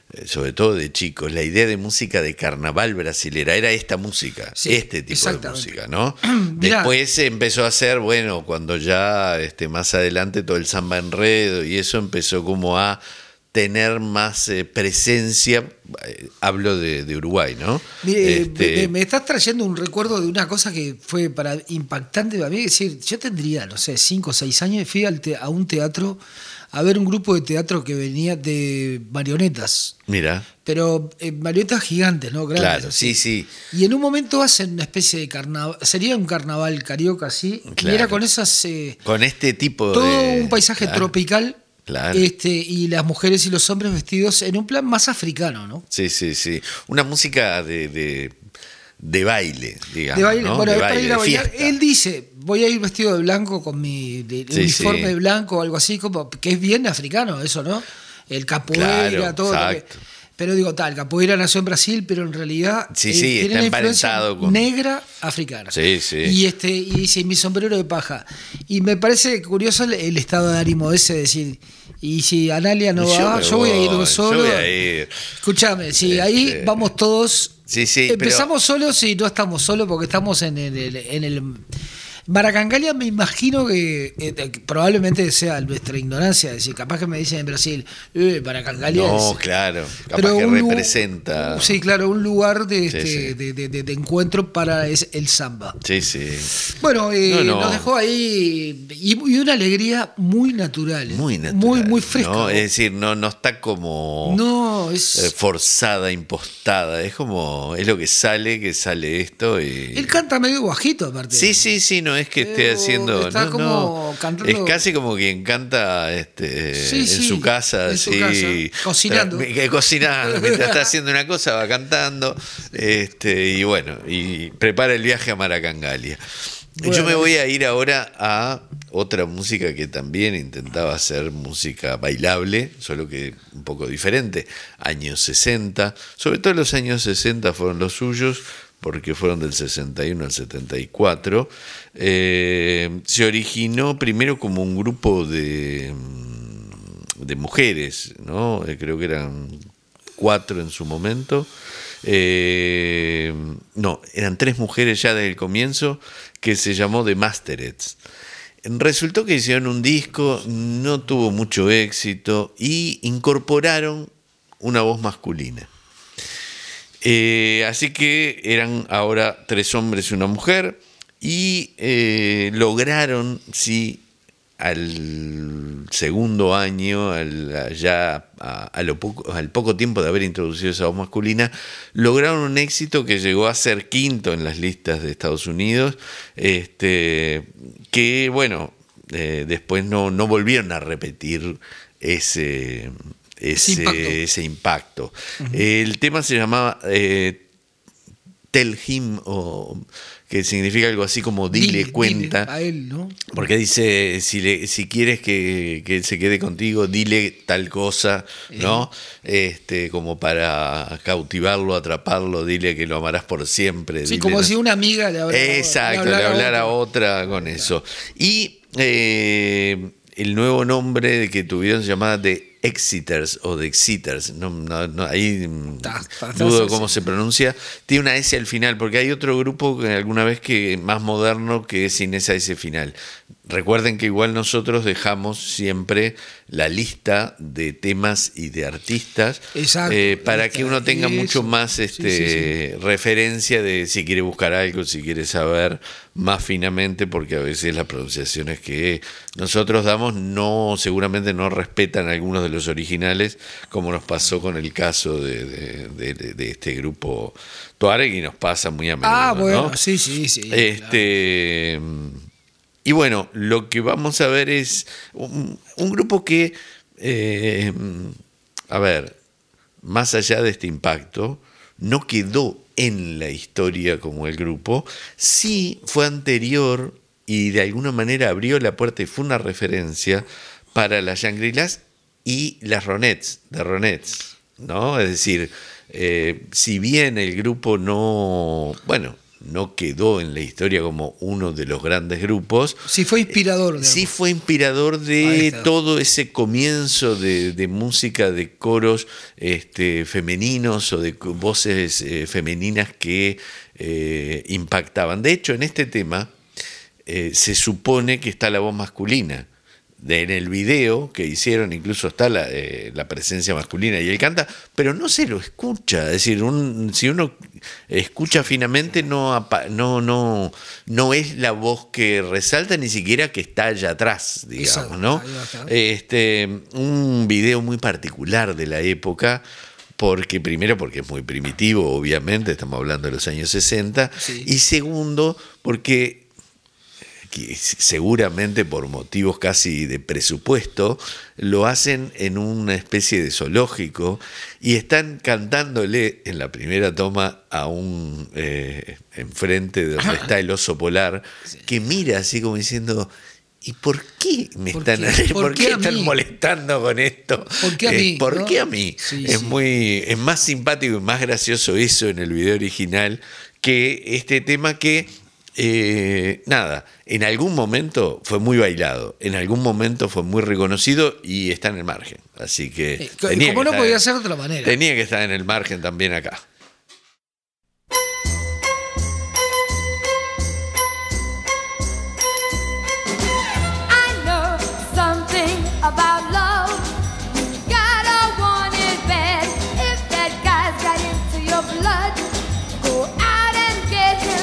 eh, sobre todo de chicos, la idea de música de carnaval brasilera, era esta música, Sí, este tipo de exactamente. música, ¿no? Mirá. Después se empezó a hacer, bueno, cuando ya este, más adelante todo el samba enredo y eso empezó como a tener más eh, presencia, eh, hablo de, de Uruguay, ¿no? Mire, Este, me, me estás trayendo un recuerdo de una cosa que fue para impactante para mí. Es decir, yo tendría, no sé, cinco o seis años y fui al te- a un teatro a ver un grupo de teatro que venía de marionetas. Mira, Pero eh, marionetas gigantes, ¿no? Grandes, claro, así. sí, sí. Y en un momento hacen una especie de carnaval, sería un carnaval carioca así, Claro. y era con esas... eh, Con este tipo todo de... un paisaje claro, tropical, Claro. este y las mujeres y los hombres vestidos en un plan más africano, ¿no? Sí, sí, sí. Una música de, de, de baile, digamos. De baile, ¿no? bueno, de es para baile, ir a de bailar. fiesta. Él dice, voy a ir vestido de blanco con mi de- Sí, uniforme sí. blanco o algo así, como que es bien africano eso, ¿no? El capoeira, Claro, todo. lo que- exacto. pero digo, tal, capoeira nació en Brasil, pero en realidad Sí, sí, tiene está una influencia emparentado con- negra africana. Sí, sí. Y este y dice, mi sombrero de paja. Y me parece curioso el, el estado de ánimo ese de decir, y si Analia no Yo va, me yo voy a ir voy, solo. yo voy a ir. Escúchame, si Este, ahí vamos todos. Sí, sí, Empezamos solos y no estamos solos porque estamos en el, en el Maracangalha. Me imagino que eh, probablemente sea nuestra ignorancia, es decir, capaz que me dicen en Brasil, eh, Maracangalha No, es- claro. Capaz pero que un lu- representa. Sí, claro, un lugar de, Sí, este, sí. De, de- de- de encuentro para es- el samba. Sí, sí. Bueno, eh, No, no. nos dejó ahí y, y una alegría muy natural, ¿eh? Muy natural. muy, muy fresca. ¿no? ¿no? Es decir, no, no está como No, es. eh, forzada, impostada. Es como, es lo que sale, que sale esto. Y... Él canta medio bajito, aparte. Sí, sí, sí, no es que esté Pero haciendo. está no, como no. cantando- Es casi como quien canta este, Sí, en sí, su casa, en su así, casa, cocinando. tra- que cocinando, mientras está haciendo una cosa va cantando, este, y bueno, y prepara el viaje a Maracangalha. Bueno. Yo me voy a ir ahora a otra música que también intentaba hacer música bailable, solo que un poco diferente, años sesenta, sobre todo los años sesenta fueron los suyos, porque fueron del sesenta y uno al setenta y cuatro, eh, se originó primero como un grupo de, de mujeres, ¿no? Eh, creo que eran cuatro en su momento. Eh, no, eran tres mujeres ya desde el comienzo, que se llamó The Masterets. Resultó que hicieron un disco, no tuvo mucho éxito y incorporaron una voz masculina. Eh, así que eran ahora tres hombres y una mujer y eh, lograron, sí, al segundo año, al, ya a, a lo poco, al poco tiempo de haber introducido esa voz masculina, lograron un éxito que llegó a ser quinto en las listas de Estados Unidos, este, que bueno, eh, después no, no volvieron a repetir ese... Ese, impacto. ese impacto. Uh-huh. El tema se llamaba eh, Tell Him, o, que significa algo así como dile, Dile, cuenta. dile a él, ¿no? Porque dice, si, le, si quieres que, que él se quede contigo, dile tal cosa, ¿no? Eh. Este, como para cautivarlo, atraparlo, dile que lo amarás por siempre. Sí, dile, como no, si una amiga le hablara, exacto, le hablara a otra con eso. Y eh, el nuevo nombre que tuvieron se llamaba The Exiters o The Exiters, no, no, no, ahí Ta, ta, dudo ta, cómo sí. se pronuncia, tiene una S al final, porque hay otro grupo que alguna vez que más moderno que es sin esa S final. Recuerden que igual nosotros dejamos siempre la lista de temas y de artistas, Exacto, eh, para lista, que uno tenga eso. mucho más este, Sí, sí, referencia de si quiere buscar algo, si quiere saber más finamente, porque a veces las pronunciaciones que nosotros damos no, seguramente no respetan algunos de los originales, como nos pasó con el caso de, de, de, de este grupo Tuareg, y nos pasa muy a menudo. Ah, bueno, ¿no? sí, sí, sí. Este, claro. Y bueno, lo que vamos a ver es un, un grupo que, eh, a ver, más allá de este impacto, no quedó en la historia como el grupo, sí fue anterior y de alguna manera abrió la puerta y fue una referencia para las Shangri-Las y las Ronettes, de Ronettes, ¿no? Es decir, eh, si bien el grupo no, bueno, no quedó en la historia como uno de los grandes grupos. Sí fue inspirador. Eh, sí fue inspirador de todo ese comienzo de, de música de coros este, femeninos o de voces eh, femeninas que eh, impactaban. De hecho, en este tema eh, se supone que está la voz masculina. De, en el video que hicieron incluso está la, eh, la presencia masculina y él canta, pero no se lo escucha. Es decir, un, si uno escucha finamente no, no, no, no es la voz que resalta, ni siquiera que está allá atrás, digamos, ¿no? Este, un video muy particular de la época, porque primero porque es muy primitivo, obviamente, estamos hablando de los años sesenta, sí. Y segundo porque que seguramente por motivos casi de presupuesto, lo hacen en una especie de zoológico y están cantándole en la primera toma a un eh, enfrente de donde está el oso polar, que mira así como diciendo, ¿y por qué me ¿Por están, qué? ¿Por ¿Por qué qué están molestando con esto? ¿Por qué a mí? Eh, ¿Por ¿no? qué a mí? Sí, es, sí. Muy, es más simpático y más gracioso eso en el video original que este tema que Eh, nada, en algún momento fue muy bailado, en algún momento fue muy reconocido y está en el margen. Así que. Eh, como no podía ser de otra manera. Tenía que estar en el margen también acá. I know something about love. Gotta want it bad. If that guy's got into your blood, go out and get him.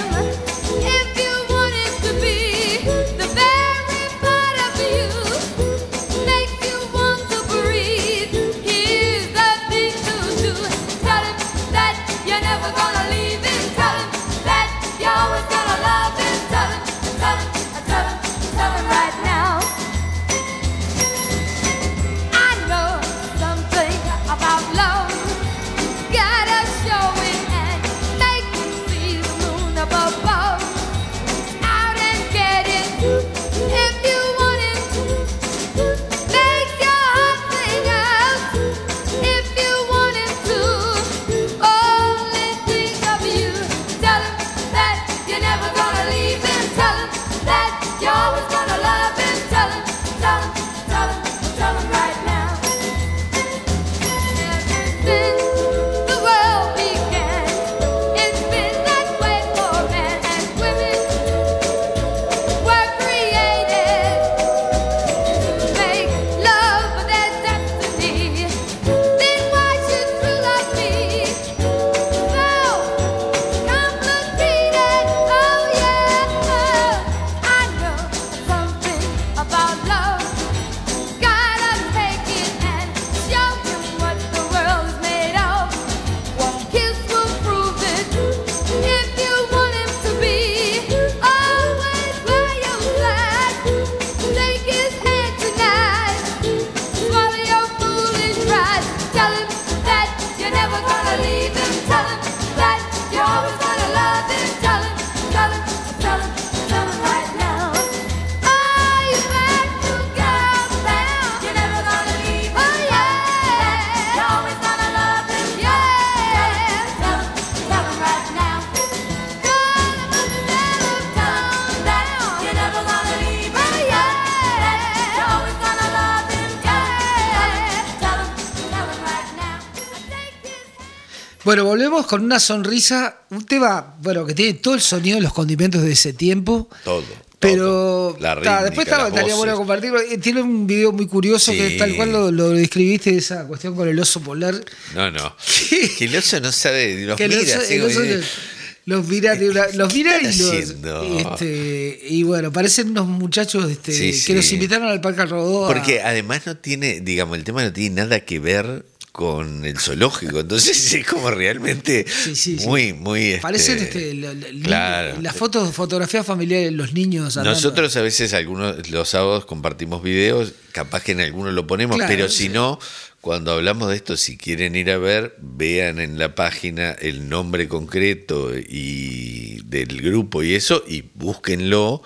Bueno, volvemos con una sonrisa, un tema, bueno, que tiene todo el sonido de los condimentos de ese tiempo. Todo. Pero todo. La rítmica, después está, estaría bueno compartirlo. Tiene un video muy curioso sí. que tal cual lo, lo describiste, esa cuestión con el oso polar. No, no. Que el oso no sabe, los que mira. El oso, así el oso como, los, los mira, los mira y los. Haciendo? Este, y bueno, parecen unos muchachos este, sí, que sí. nos invitaron al Parque Rodó. Porque además no tiene, digamos, el tema no tiene nada que ver con el zoológico, entonces es como realmente sí, sí, muy, sí. muy... Parecen este, este, la, la, claro. las fotos, fotografías familiares de los niños. Andando. Nosotros a veces algunos los sábados compartimos videos, capaz que en algunos lo ponemos, claro, pero si sí. no, cuando hablamos de esto, si quieren ir a ver, vean en la página el nombre concreto y del grupo y eso, y búsquenlo,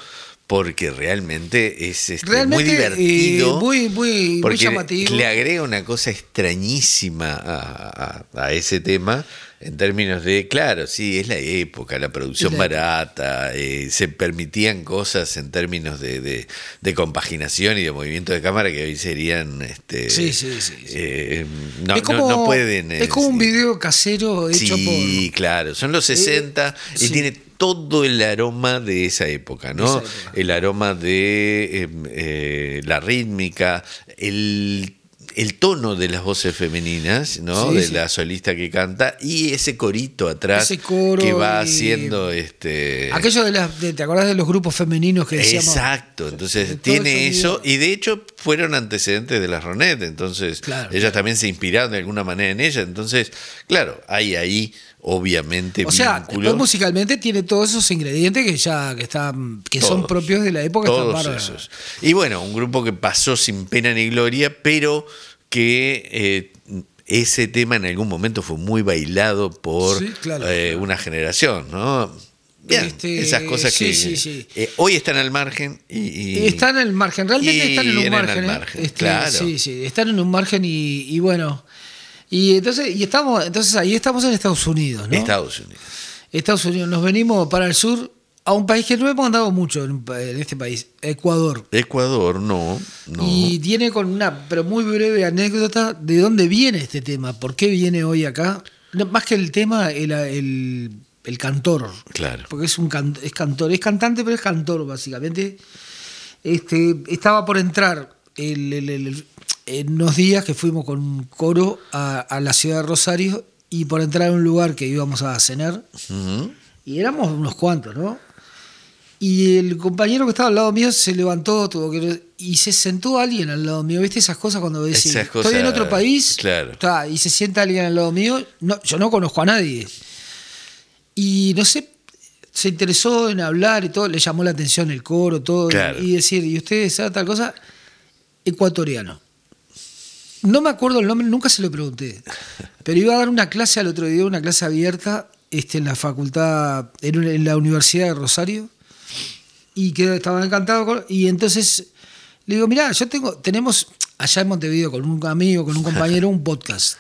porque realmente es este, Realmente, muy divertido, eh, muy, muy, muy porque llamativo. le agrega una cosa extrañísima a, a, a ese tema. En términos de, claro, sí, es la época, la producción Es la barata, eh, se permitían cosas en términos de, de, de compaginación y de movimiento de cámara que hoy serían, este, Sí, sí, sí, sí. eh, no, es como, no, no pueden. Es como un video casero hecho Sí, por... claro, son los sesenta y sí. tiene todo el aroma de esa época, ¿no? Esa época. El aroma de eh, eh, la rítmica, el el tono de las voces femeninas, ¿no? Sí, de sí. la solista que canta y ese corito atrás Ese coro que va y- haciendo este Aquello de las... de- ¿te acordás de los grupos femeninos que decíamos? Exacto, entonces de todo tiene ese eso video. y de hecho fueron antecedentes de las Ronettes, entonces Claro, ellas claro. también se inspiraron de alguna manera en ella, entonces claro, hay ahí obviamente O sea, vínculos. después musicalmente tiene todos esos ingredientes que ya que están que son Todos, propios de la época. están todos bárbaros. esos. Y bueno, un grupo que pasó sin pena ni gloria, pero que eh, ese tema en algún momento fue muy bailado por Sí, claro, eh, claro. una generación, ¿no? Bien, Este, esas cosas sí, que sí, sí. eh, hoy están al margen y, y- Están en el margen, realmente y están en un eran margen. al ¿eh? margen, Este, claro. Sí, sí, están en un margen y, y bueno. Y entonces, y estamos, entonces ahí estamos en Estados Unidos, ¿no? Estados Unidos. Estados Unidos, nos venimos para el sur a un país que no hemos andado mucho en, un pa- en este país, Ecuador. Ecuador, no, no. Y tiene con una, pero muy breve anécdota de dónde viene este tema, por qué viene hoy acá. No, más que el tema, el, el, el cantor. Claro. Porque es un can- es cantor, es cantante, pero es cantor, básicamente. Este, estaba por entrar el, el- el- en unos días que fuimos con un coro a, a la ciudad de Rosario y por entrar a un lugar que íbamos a cenar. Ujú. Y éramos unos cuantos, ¿no? Y el compañero que estaba al lado mío se levantó tuvo que, y se sentó alguien al lado mío. ¿Viste esas cosas cuando decís, Esas estoy cosas, en otro país? claro. Ta, y se sienta alguien al lado mío. No, yo no conozco a nadie. Y no sé, se interesó en hablar y todo, le llamó la atención el coro, todo. Claro. Y decir, ¿y usted sabe tal cosa? Ecuatoriano. No me acuerdo el nombre, nunca se lo pregunté. Pero iba a dar una clase al otro día, una clase abierta este, en la facultad, en, una- en la Universidad de Rosario. Y que estaba encantado con, y entonces le digo, mirá, yo tengo, tenemos allá en Montevideo con un amigo, con un compañero, un podcast.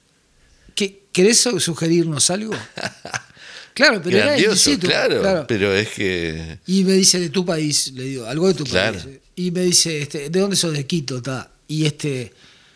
¿Qué, ¿Querés su- sugerirnos algo? Claro, pero era in Grandioso, situ, claro, pero es que Y me dice, de tu país, le digo, algo de tu Claro. país. Y me dice, este, ¿de dónde sos? De Quito, ta. Y este,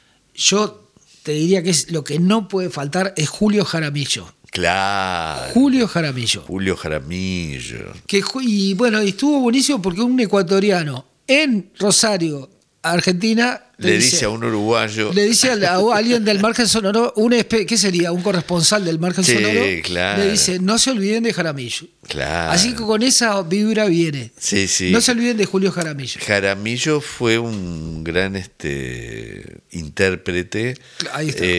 yo te diría que es lo que no puede faltar es Julio Jaramillo. claro. Julio Jaramillo. Julio Jaramillo. Que, ju- y bueno, y estuvo buenísimo porque un ecuatoriano en Rosario, Argentina, Le dice a un uruguayo. le dice a, la- a alguien del margen sonoro, un espe- ¿qué sería? Un corresponsal del margen Sí, sonoro, claro. le dice, no se olviden de Jaramillo. Claro. Así que con esa vibra viene. Sí, sí. No se olviden de Julio Jaramillo. Jaramillo fue un gran este intérprete Ahí está.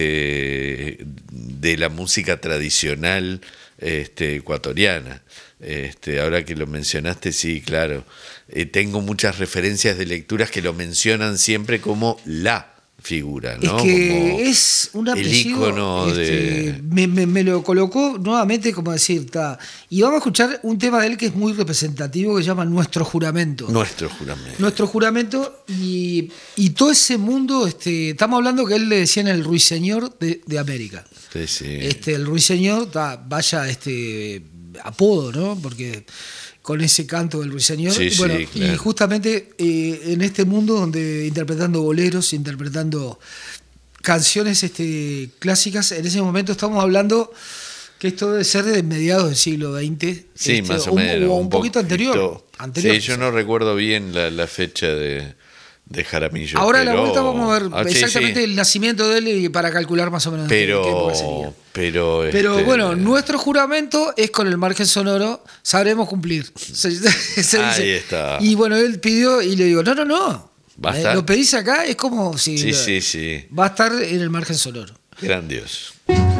este de la música tradicional este ecuatoriana. Este, ahora que lo mencionaste, sí, claro. Eh, tengo muchas referencias de lecturas que lo mencionan siempre como la figura, ¿no? Es que Como es un el apellido. ícono este, de. me, me- me lo colocó nuevamente, como decir, ta. Y vamos a escuchar un tema de él que es muy representativo, que se llama Nuestro Juramento. Nuestro juramento. Nuestro Juramento y, y todo ese mundo, este, estamos hablando que él le decían el ruiseñor de, de América. Sí, sí. Este, el ruiseñor, ta, vaya este apodo, ¿no? Porque con ese canto del ruiseñor. Sí, sí, bueno, claro. y justamente eh, en este mundo donde interpretando boleros, interpretando canciones este, clásicas, en ese momento estamos hablando que esto debe ser de mediados del siglo veinte. Sí, este, más o un- menos. O un, poquito anterior. anterior Sí, yo no recuerdo bien la, la fecha de, de Jaramillo. Ahora a la pero- vuelta vamos a ver Ah, sí, exactamente sí. el nacimiento de él y para calcular más o menos qué época sería. Pero, pero, Pero este, bueno, nuestro juramento es con el margen sonoro, sabremos cumplir. Se- se Ahí dice. está. Y bueno, él pidió y le digo, no, no, no. ¿Va a Eh, estar? Lo pedís acá, es como si Sí, lo- sí, sí. va a estar en el margen sonoro. Grandioso.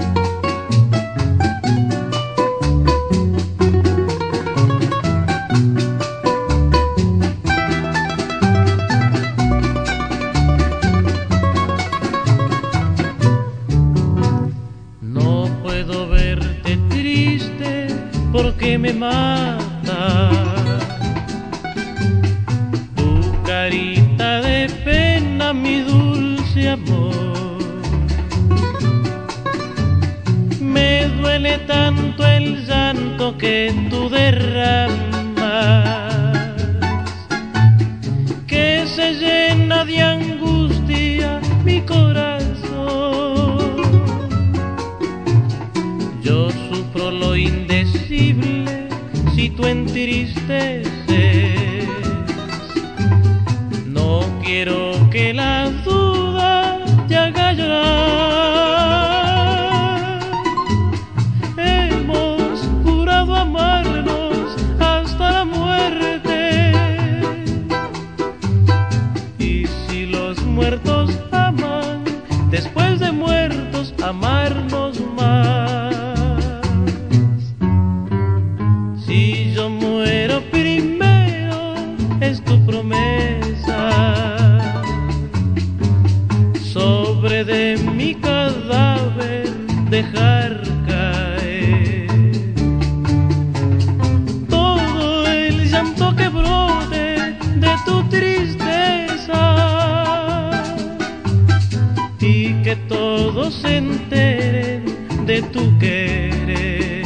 No puedo verte triste porque me mata. amor. Me duele tanto el llanto que tú derramas, que se llena de angustia mi corazón. Yo sufro lo indecible si tú entristeces. No quiero que la duda te haga llorar. Hemos jurado amarnos hasta la muerte, y si los muertos aman, después de muertos amarnos más. Si yo muero primero, es tu promesa, sobre de mi cadáver dejar caer todo el llanto que brote de tu tristeza, y que todos se enteren de tu querer.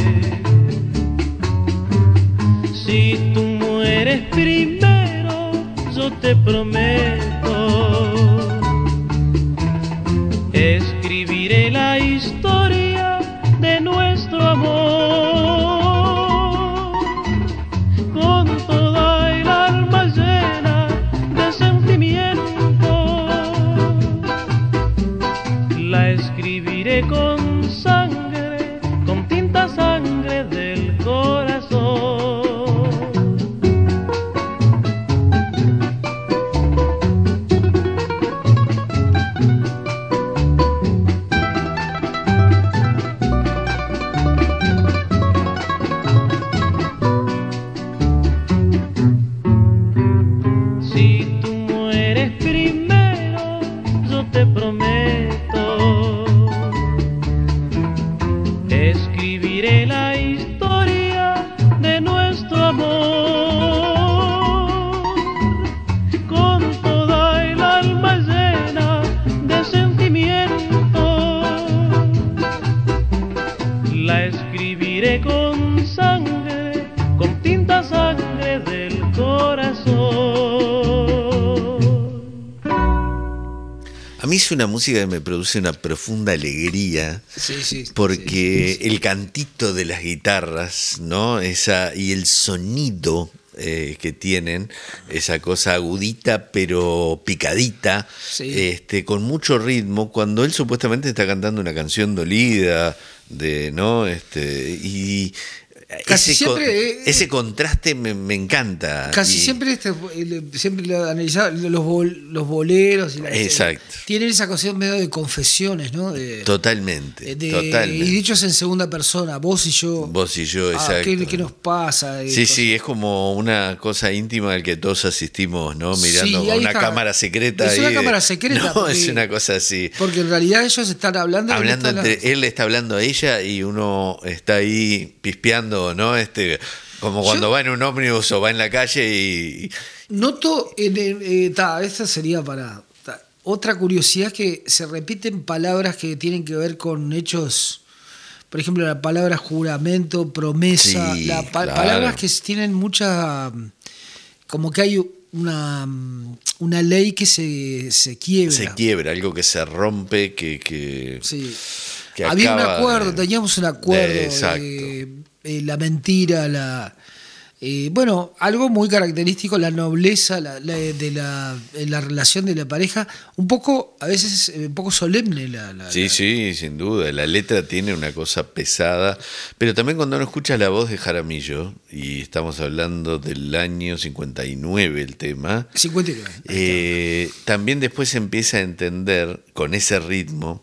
Si tú mueres primero, yo te prometo, escribiré la historia de nuestro amor, con toda el alma llena de sentimiento. La escribiré con sangre, con tinta sangre del corazón. Si tú mueres primero, yo te prometo, escribiré la historia de nuestro amor, con toda el alma llena de sentimiento. La escribiré con sangre, con tinta sangre del corazón. A mí es una música que me produce una profunda alegría, Sí, sí. porque sí, sí. el cantito de las guitarras, ¿no? Esa, y el sonido eh, que tienen, esa cosa agudita pero picadita, Sí. este, con mucho ritmo, cuando él supuestamente está cantando una canción dolida, de, ¿no? Este, y Casi ese, con- siempre, eh, ese contraste me, me encanta. Casi Y- siempre este, el- siempre lo analizaba, los, bol- los boleros y las- Exacto. tienen esa cuestión medio de confesiones, ¿no? De, Totalmente, de- totalmente. Y dichos en segunda persona, vos y yo. Vos y yo, ah, exacto. ¿qué, qué nos pasa? Y Sí, cosas. sí, es como una cosa íntima al que todos asistimos, ¿no? Mirando Sí, con ahí una está. cámara secreta. Es una ahí de- cámara secreta, No, porque- es una cosa así. Porque en realidad ellos están hablando. él Hablando está entre, hablando. él le está hablando a ella y uno está ahí pispeando, ¿no? Este, como cuando Yo- va en un ómnibus o va en la calle y... Noto, en el- eh, ta, esta sería para. ta, otra curiosidad es que se repiten palabras que tienen que ver con hechos. Por ejemplo, la palabra juramento, promesa, Sí, la pa- claro. palabras que tienen mucha. Como que hay una, una ley que se, se quiebra. se quiebra, algo que se rompe, que... que Sí. que Había un acaba acuerdo, de- teníamos un acuerdo. de- exacto. eh, eh, la mentira, la. eh, bueno, algo muy característico, la nobleza la, la- de la, en la relación de la pareja, un poco, a veces, eh, un poco solemne la. la- Sí, la- sí, sin duda. La letra tiene una cosa pesada, pero también cuando uno escucha la voz de Jaramillo, y estamos hablando del año cincuenta y nueve el tema, cincuenta y nueve. eh, también después se empieza a entender con ese ritmo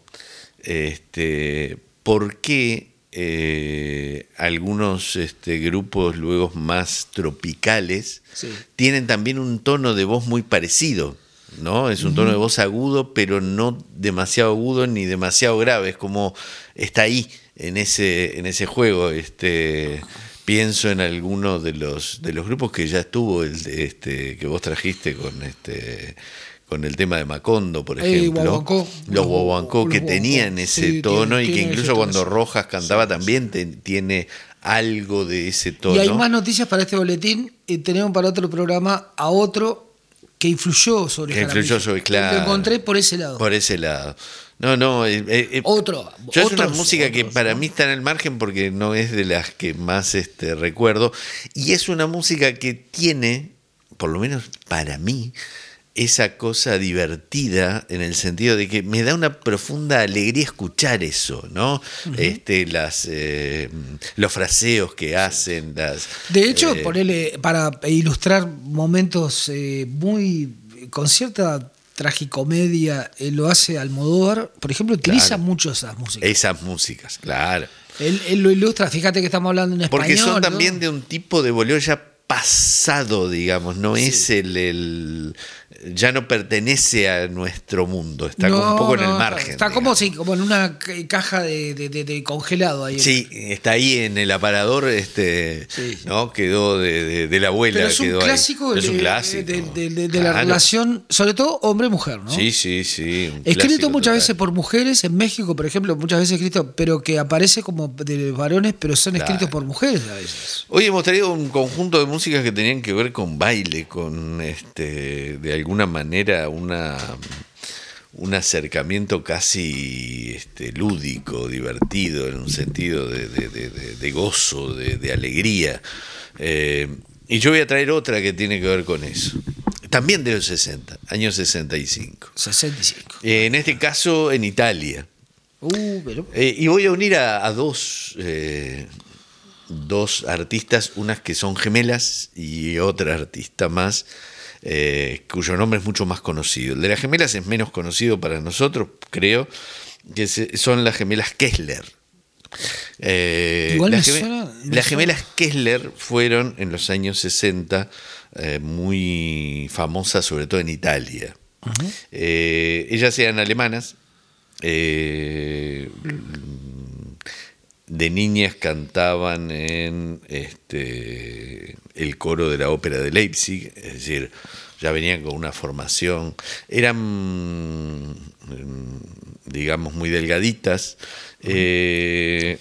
este, por qué eh, algunos este, grupos luego más tropicales Sí. tienen también un tono de voz muy parecido, ¿no? Es un tono de voz agudo, pero no demasiado agudo ni demasiado grave, es como está ahí en ese en ese juego. Este, pienso en alguno de los de los grupos que ya estuvo el de este que vos trajiste con este con el tema de Macondo, por Eh, ejemplo. guaguancó. Los guaguancó que Los tenían guaguancó. ese Sí, tono tiene- y que tiene incluso ese cuando tono. Rojas cantaba también te- tiene algo de ese tono. Y hay más noticias para este boletín. Y tenemos para otro programa a otro que influyó sobre Que influyó Jaramillo. sobre, claro. Lo encontré por ese lado. Por ese lado. No, no. eh, eh, Otro. Yo es una otros, música que otros, para ¿no? mí está en el margen porque no es de las que más este, recuerdo. Y es una música que tiene, por lo menos para mí, esa cosa divertida en el sentido de que me da una profunda alegría escuchar eso, ¿no? Uh-huh. Este, las, eh, los fraseos que hacen, las. De hecho, eh, ponele, para ilustrar momentos eh, muy con cierta tragicomedia, eh, lo hace Almodóvar, por ejemplo, utiliza claro, mucho esas músicas. Esas músicas, claro. Él, él lo ilustra, fíjate que estamos hablando en español. Porque son ¿no? también de un tipo de bolero ya pasado, digamos, no sí. es el, el ya no pertenece a nuestro mundo, está no, como un poco no, en el margen. Está como, sí, como en una caja de, de, de, de congelado ahí. Sí, está ahí en el aparador, este, sí, sí. ¿no? Quedó de, de, de la abuela. Pero es un quedó clásico, ahí. De, es un clásico. de, de, de, de la claro. relación, sobre todo hombre-mujer, ¿no? Sí, sí, sí. Escrito muchas total. veces por mujeres, en México, por ejemplo, muchas veces escrito, pero que aparece como de varones, pero son claro. escritos por mujeres a veces. Hoy hemos traído un conjunto de músicas que tenían que ver con baile, con este, de alguna manera una, un acercamiento casi este, lúdico, divertido, en un sentido de, de, de, de gozo, de, de alegría. Eh, y yo voy a traer otra que tiene que ver con eso. También de los sesenta, años sesenta y cinco. sesenta y cinco. Eh, en este caso en Italia. Uh, pero... eh, y voy a unir a, a dos... Eh, dos artistas, unas que son gemelas y otra artista más, eh, cuyo nombre es mucho más conocido. El de las gemelas es menos conocido para nosotros, creo, que se, son las gemelas Kessler. Eh, Igual las, me geme suena, me las suena. gemelas Kessler fueron en los años sesenta eh, muy famosas, sobre todo en Italia. Uh-huh. eh, ellas eran alemanas. Eh, de niñas cantaban en este, el coro de la ópera de Leipzig, es decir, ya venían con una formación, eran, digamos, muy delgaditas, eh,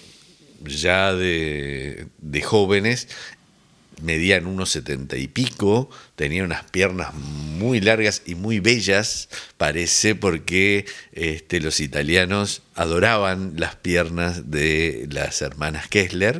ya de, de jóvenes, medían unos setenta y pico, tenían unas piernas muy largas y muy bellas, parece, porque este, los italianos adoraban las piernas de las hermanas Kessler.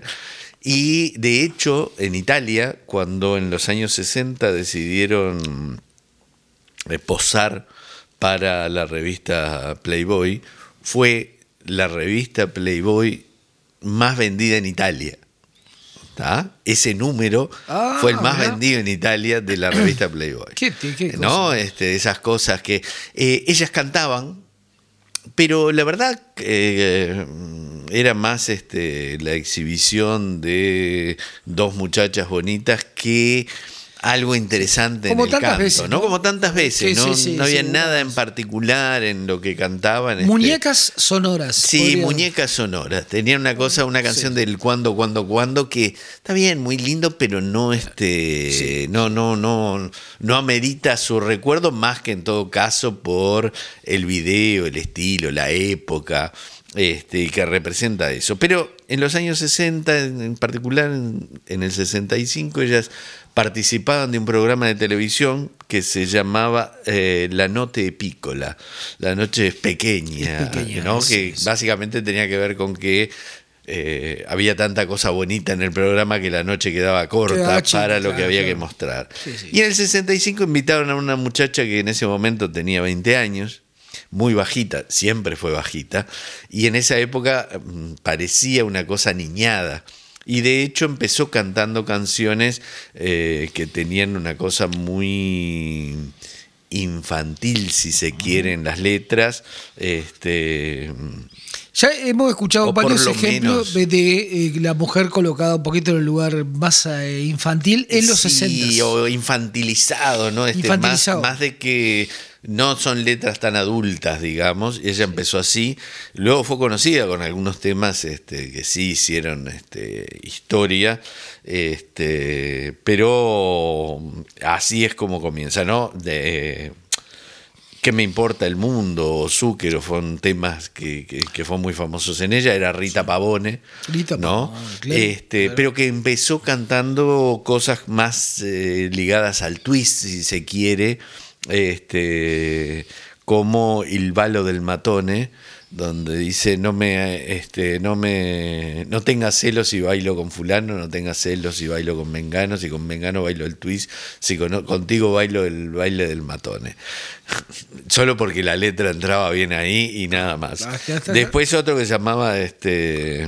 Y de hecho, en Italia, cuando en los años sesenta decidieron eh, posar para la revista Playboy, fue la revista Playboy más vendida en Italia. ¿Tá? Ese número ah, fue el más ¿verdad? vendido en Italia de la revista Playboy. ¿Qué, qué ¿No? Este, esas cosas que eh, ellas cantaban, pero la verdad eh, era más este, la exhibición de dos muchachas bonitas que algo interesante como en el canto, veces, ¿no? ¿no? Como tantas veces, sí, ¿no? Sí, sí, no había sí, nada sí. en particular en lo que cantaban. Muñecas este, sonoras. Sí, podría... muñecas sonoras. Tenían una cosa, una canción sí. del cuándo, cuándo, cuándo, que está bien, muy lindo, pero no este, sí. no, no, no, no amerita su recuerdo, más que en todo caso por el video, el estilo, la época. Este, que representa eso. Pero en los años sesenta, en particular en, en el sesenta y cinco, ellas participaban de un programa de televisión que se llamaba eh, La Notte Piccola, la noche pequeña, es pequeña ¿no? sí, que sí. básicamente tenía que ver con que eh, había tanta cosa bonita en el programa que la noche quedaba corta quedaba chica, para lo claro, que había claro. que mostrar. Sí, sí. Y en el sesenta y cinco invitaron a una muchacha que en ese momento tenía veinte años, muy bajita, siempre fue bajita, y en esa época mmm, parecía una cosa niñada. Y de hecho empezó cantando canciones eh, que tenían una cosa muy infantil, si se quiere, en las letras. Este, ya hemos escuchado varios ejemplos menos, de eh, la mujer colocada un poquito en el lugar más eh, infantil en los sí, sesenta. Sí, o infantilizado, ¿no? Este, infantilizado. Más, más de que no son letras tan adultas, digamos. Y ella empezó así. Luego fue conocida con algunos temas este, que sí hicieron este, historia. Este, pero así es como comienza, ¿no? De, ¿Qué me importa el mundo? O Zúquero fueron temas que, que, que fueron muy famosos en ella. Era Rita Pavone, Rita ¿no? Pavone, claro, este, claro. Pero que empezó cantando cosas más eh, ligadas al twist, si se quiere, este, como Il Ballo del Matone, donde dice no me este no me no tengas celos si bailo con fulano, no tengas celos si bailo con mengano, si con mengano bailo el twist, si con, contigo bailo el baile del matone. Solo porque la letra entraba bien ahí y nada más. Después otro que se llamaba este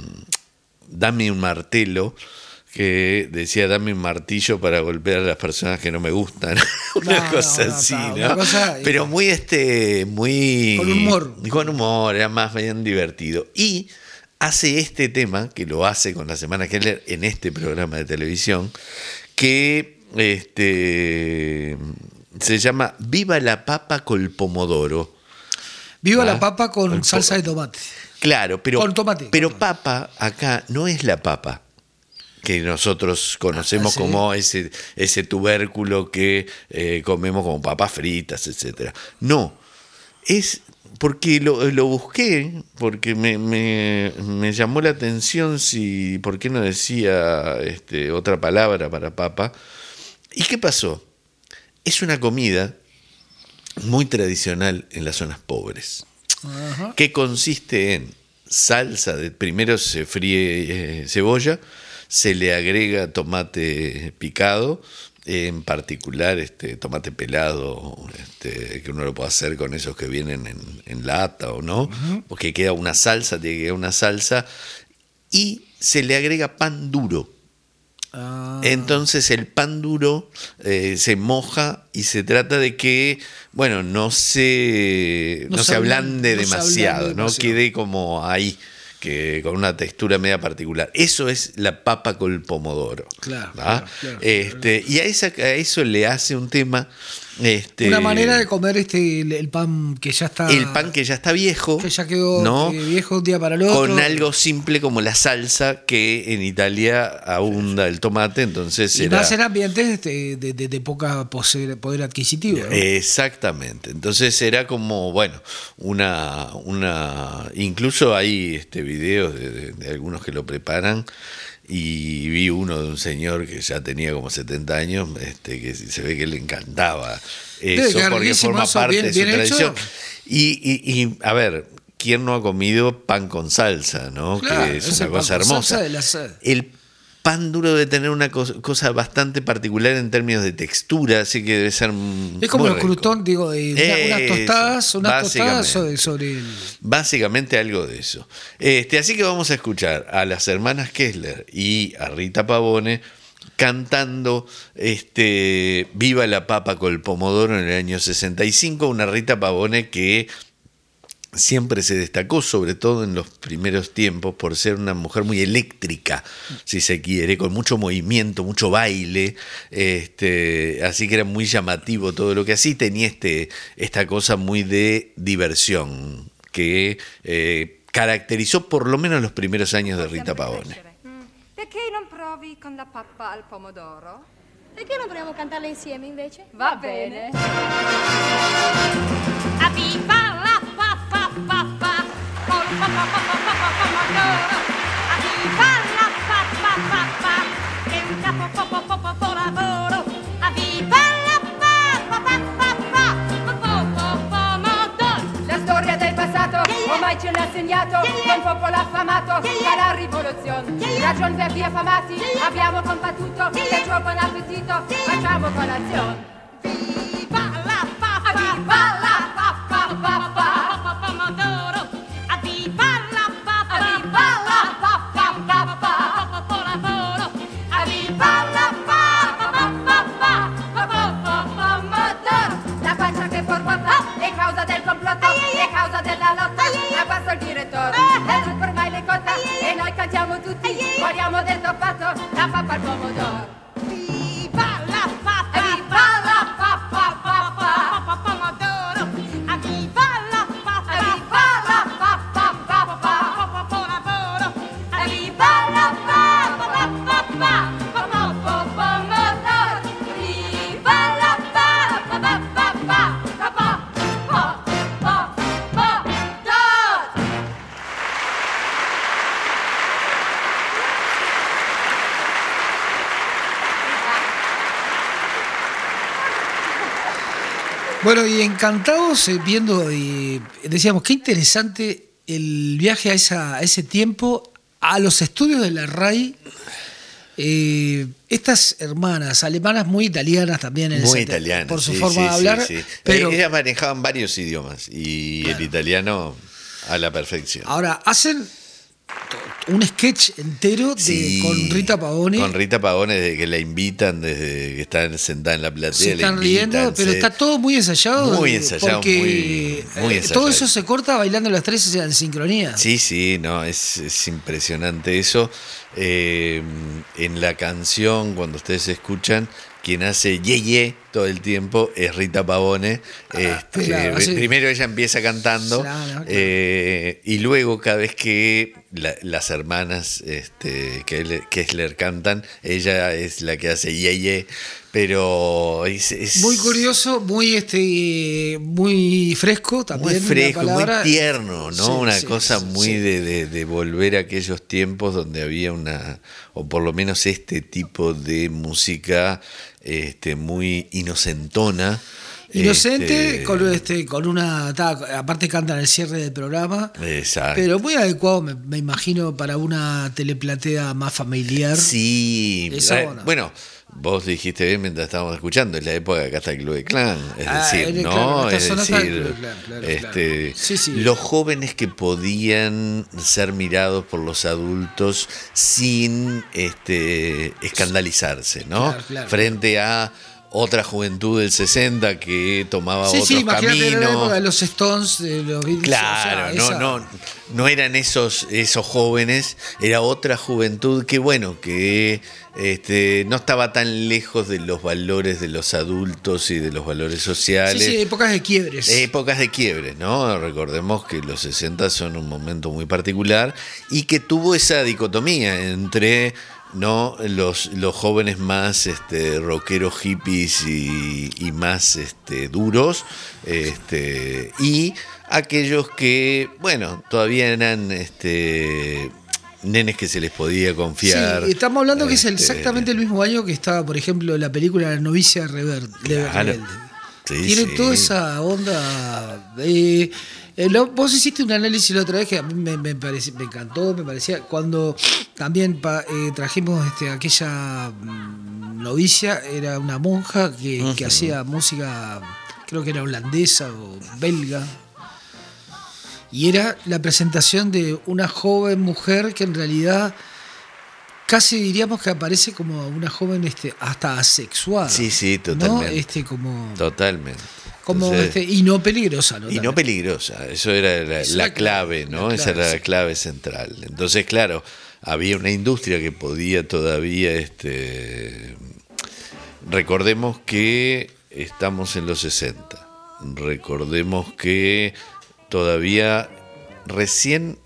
Dame un martelo, que decía dame un martillo para golpear a las personas que no me gustan, una No, cosa no, no, así, no, ¿no? una cosa, Pero eh, muy este, muy con humor. con humor, era más bien divertido. Y hace este tema, que lo hace con la Semana Keller en este programa de televisión, que este se llama Viva la papa col pomodoro. Viva ¿Ah? la papa con Con salsa po- de tomate. Claro, pero, Con tomate, pero con tomate. papa acá no es la papa que nosotros conocemos Ah, ¿sí? como ese, ese tubérculo que eh, comemos como papas fritas, etcétera. No, es porque lo, lo busqué, porque me, me, me llamó la atención si por qué no decía este, otra palabra para papa. ¿Y qué pasó? Es una comida muy tradicional en las zonas pobres, Ajá. que consiste en salsa, de, primero se fríe eh, cebolla, se le agrega tomate picado, en particular este tomate pelado, este, que uno lo puede hacer con esos que vienen en, en lata o no, uh-huh. Porque queda una salsa, tiene que quedar una salsa, y se le agrega pan duro. Ah. Entonces el pan duro eh, se moja y se trata de que, bueno, no se, no No se se ablande ablande, no se demasiado, ablande no demasiado. quede como ahí, que con una textura media particular. Eso es la papa con el pomodoro. Claro, ¿Ah? claro, claro, este, y a, esa, a eso le hace un tema. Este, Una manera de comer este el, el pan que ya está. el pan que ya está viejo, que ya quedó ¿no? eh, viejo de un día para el otro. Con algo simple como la salsa, que en Italia abunda el tomate, entonces Y era... más en ambientes este, de, de, de poca poder, poder adquisitivo, ¿no? Exactamente. Entonces era como, bueno, una, una incluso hay este videos de, de, de algunos que lo preparan, y vi uno de un señor que ya tenía como setenta años, este, que se ve que le encantaba eso, quedar porque riquísimo forma eso, parte bien- de su bien tradición. hecho. Y, y, y, a ver, ¿quién no ha comido pan con salsa, no? Claro, Que es es una el pan cosa con salsa hermosa. de la sal. El pan duro debe tener una cosa, cosa bastante particular en términos de textura, así que debe ser Es como muy los rico. crutón, digo, de una- unas Eso, tostadas, unas tostadas sobre, básicamente. sobre el. Básicamente algo de eso. Este, así que vamos a escuchar a las hermanas Kessler y a Rita Pavone cantando este, Viva la papa con el pomodoro en el año sesenta y cinco, una Rita Pavone que siempre se destacó, sobre todo en los primeros tiempos, por ser una mujer muy eléctrica, si se quiere, con mucho movimiento, mucho baile, este, así que era muy llamativo todo lo que hacía, tenía este, esta cosa muy de diversión que eh, caracterizó por lo menos los primeros años de Rita Pavone. Perché non provi con la pappa al pomodoro? Perché non proviamo a cantarla insieme invece? Va bene. A viva la pappa pappa col pappa pappa pappa pomodoro. A viva la pappa pappa che un capo popo popo popo lavoro. A viva la pappa pappa pappa popo pomodoro. La storia del passato ormai ce l'ha segnato, un popolo affamato dalla rivoluzione. Ragion per via affamati, abbiamo combattuto, perciò buon appetito, facciamo colazione. Viva la pappa viva la pappa pappa pomodoro. A viva la pappa viva la pappa pappa popo lavoro. A viva la pappa pappa pappa pomodoro. La pancia che borbotta è causa del complotto, è causa della lotta, abbasso il direttore. La truppa ormai le cotta e noi cantiamo tutti, vogliamo del toppato, la pappa al pomodoro. Viva la pappa viva la pappa pappa pomodoro. A viva la pappa viva la pappa pappa popo lavoro. A viva la pappa pappa pappa pomodoro. Viva la pappa pappa pappa Bueno, y encantados eh, viendo, y decíamos, qué interesante el viaje a, esa, a ese tiempo, a los estudios de la R A I. Eh, estas hermanas alemanas muy italianas también en muy el italianas por su sí, forma sí, de hablar, sí, sí. pero ellas manejaban varios idiomas y claro, el italiano a la perfección. Ahora hacen un sketch entero de, sí, con Rita Pavone. Con Rita Pavone, desde que la invitan, desde que está sentada en la platea. Se están la riendo, invitan, pero se... está todo muy ensayado. Muy ensayado, porque muy, muy eh, ensayado. todo eso se corta bailando las tres, o sea, en sincronía. Sí, sí, no, es, es impresionante eso. Eh, en la canción, cuando ustedes escuchan, quien hace ye ye todo el tiempo es Rita Pavone. Este, claro, sí. Primero ella empieza cantando, claro, claro. Eh, y luego cada vez que la, las hermanas este, Kessler cantan, ella es la que hace ye ye. Pero es, es muy curioso, muy este muy fresco también. Muy fresco, muy tierno, ¿no? Sí, una sí, cosa sí, muy sí. De, de, de volver a aquellos tiempos donde había una, o por lo menos este tipo de música este, muy inocentona. Inocente, este, con, este, con una. Ta, aparte cantan el cierre del programa. Exacto. Pero muy adecuado, me, me imagino, para una teleplatea más familiar. Sí, Esa eh, bueno. Vos dijiste bien mientras estábamos escuchando, es la época que acá está el Club de Clan, es ah, decir, ¿no? Claro, es decir, Clan, claro, este, claro. Sí, sí. los jóvenes que podían ser mirados por los adultos sin este, escandalizarse, ¿no? Claro, claro. Frente a otra juventud del sesenta que tomaba sí, otros sí, caminos. La época de los Stones, de los Beatles, claro, o sea, no, esa... no, no eran esos, esos jóvenes, era otra juventud que bueno, que este, no estaba tan lejos de los valores de los adultos y de los valores sociales. Sí, sí, épocas de quiebres. Épocas de quiebres, ¿no? Recordemos que los sesenta son un momento muy particular y que tuvo esa dicotomía entre no los, los jóvenes más este, rockeros hippies y, y más este, duros este, y aquellos que, bueno, todavía eran este, nenes que se les podía confiar. Sí, estamos hablando que este, es exactamente el mismo año que estaba, por ejemplo, la película La novicia rebelde. Claro. Sí, Tiene sí. toda esa onda. Eh, eh, lo, vos hiciste un análisis la otra vez que a mí me, me, pareció, me encantó, me parecía. Cuando también pa, eh, trajimos este, aquella mm, novicia, era una monja que, uh-huh. que hacía música, creo que era holandesa o belga. Y era la presentación de una joven mujer que en realidad casi diríamos que aparece como una joven este, hasta asexuada. Sí, sí, totalmente. ¿no? Este, como, totalmente. Como Entonces, este, y no peligrosa, ¿no? Y no peligrosa, eso era la, Esa la clave, ¿no? La clave, Esa era sí. la clave central. Entonces, claro, había una industria que podía todavía, este, recordemos que estamos en los sesenta, recordemos que todavía recién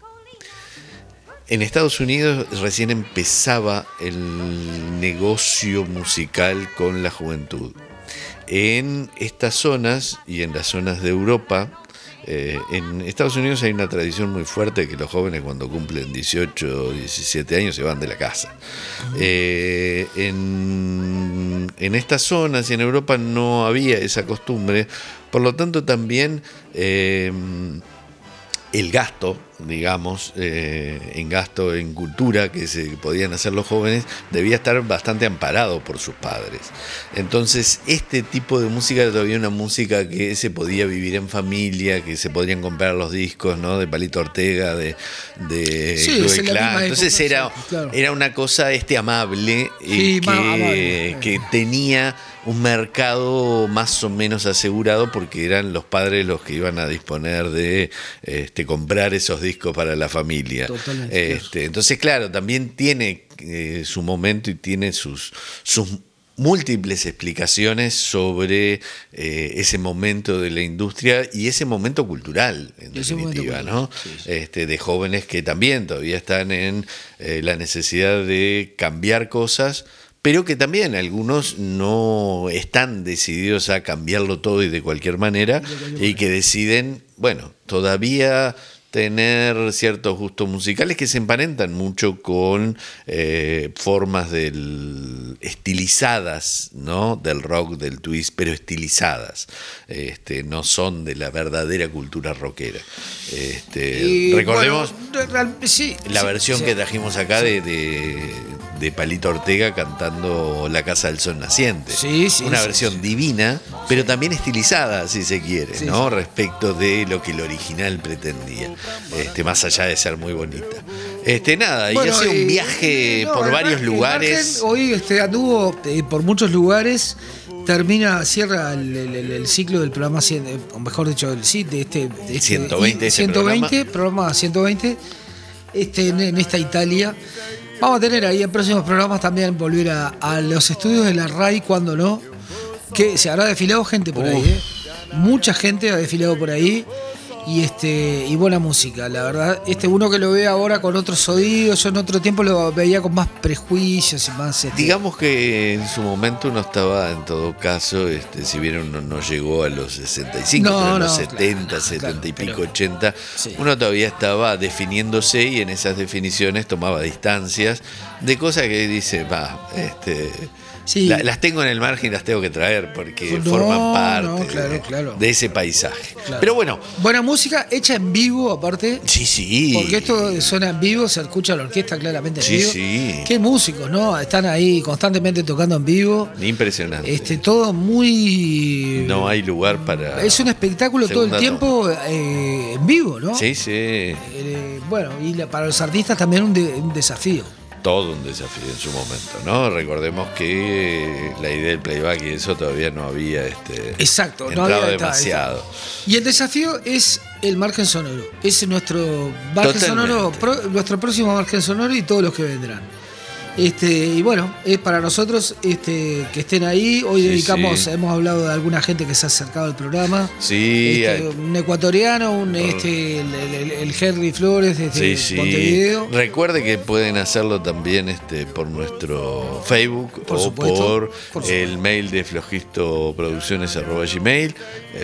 en Estados Unidos recién empezaba el negocio musical con la juventud. En estas zonas y en las zonas de Europa, eh, en Estados Unidos hay una tradición muy fuerte de que los jóvenes cuando cumplen dieciocho o diecisiete años se van de la casa. Eh, en, en estas zonas y en Europa no había esa costumbre, por lo tanto también eh, el gasto, digamos, eh, en gasto en cultura que se podían hacer los jóvenes, debía estar bastante amparado por sus padres. Entonces, este tipo de música era todavía una música que se podía vivir en familia, que se podían comprar los discos, ¿no? De Palito Ortega, de, de sí, Club de Clan. Entonces época, era, sí, claro. era una cosa este amable, sí, eh, que, amable. que tenía un mercado más o menos asegurado porque eran los padres los que iban a disponer de este, comprar esos discos para la familia. Totalmente. Este, entonces, claro, también tiene eh, su momento y tiene sus, sus múltiples explicaciones sobre eh, ese momento de la industria y ese momento cultural, en ese definitiva, cultural, ¿no? Sí, sí. Este, de jóvenes que también todavía están en eh, la necesidad de cambiar cosas, pero que también algunos no están decididos a cambiarlo todo y de cualquier manera, de cualquier y manera. que deciden, bueno, todavía tener ciertos gustos musicales que se emparentan mucho con eh, formas del, estilizadas, ¿no? Del rock, del twist, pero estilizadas. Este, no son de la verdadera cultura rockera. Este, Y, recordemos bueno, real- sí, la sí, versión sí. que trajimos acá de, de, de Palito Ortega cantando La Casa del Sol Naciente. Sí, sí, Una sí, versión sí. divina, pero también estilizada, si se quiere, Sí, ¿no? sí. Respecto de lo que el original pretendía. Este, más allá de ser muy bonita. Este, nada, Bueno, y hace eh, un viaje no, por el varios Mar- el lugares. Margen hoy este, anduvo eh, por muchos lugares, termina, cierra el, el- el- el ciclo del programa, cien, eh, o mejor dicho, el sí, de este, de este ciento veinte, y- este ciento veinte, programa ciento veinte, este, en, en esta Italia. Vamos a tener ahí en próximos programas también volver a, a los estudios de la R A I, cuando no, que se habrá desfilado gente por ahí, Uf. ¿eh? Mucha gente ha desfilado por ahí. Y este y buena música, la verdad. Este uno que lo ve ahora con otros oídos, yo en otro tiempo lo veía con más prejuicios y más. Este, Digamos que en su momento uno estaba, en todo caso, este, si bien uno no llegó a los sesenta y cinco, No, pero en no, los claro, setenta, claro, setenta y pero- pico, ochenta, sí. uno todavía estaba definiéndose y en esas definiciones tomaba distancias de cosas que dice, va, este, Sí. la- las tengo en el margen y las tengo que traer porque No, forman parte no, claro, de, claro. de ese paisaje. Claro. Pero bueno, Buena música hecha en vivo, aparte. sí, sí. Porque esto suena en vivo, se escucha la orquesta claramente en Sí, vivo. sí. Qué músicos, ¿no? Están ahí constantemente tocando en vivo. Impresionante. Este, todo muy. No hay lugar para... Es un espectáculo todo el segunda tiempo eh, en vivo, ¿no? Sí, sí. Eh, bueno, y la- para los artistas también un, de- un desafío. Todo un desafío en su momento, ¿no? Recordemos que la idea del playback y eso todavía no había este, Exacto, no entrado había- demasiado. Y el desafío es el margen sonoro. Es nuestro margen Totalmente. sonoro, pro- nuestro próximo margen sonoro y todos los que vendrán. Este, y bueno, es para nosotros este, que estén ahí. Hoy Sí, dedicamos, sí. hemos hablado de alguna gente que se ha acercado al programa. Sí, Este, hay- un ecuatoriano, un este, el, el- el Henry Flores desde sí, sí. Montevideo. Recuerde que pueden hacerlo también este, por nuestro Facebook Por o supuesto, por, por supuesto. el mail de flogistoproducciones arroba gmail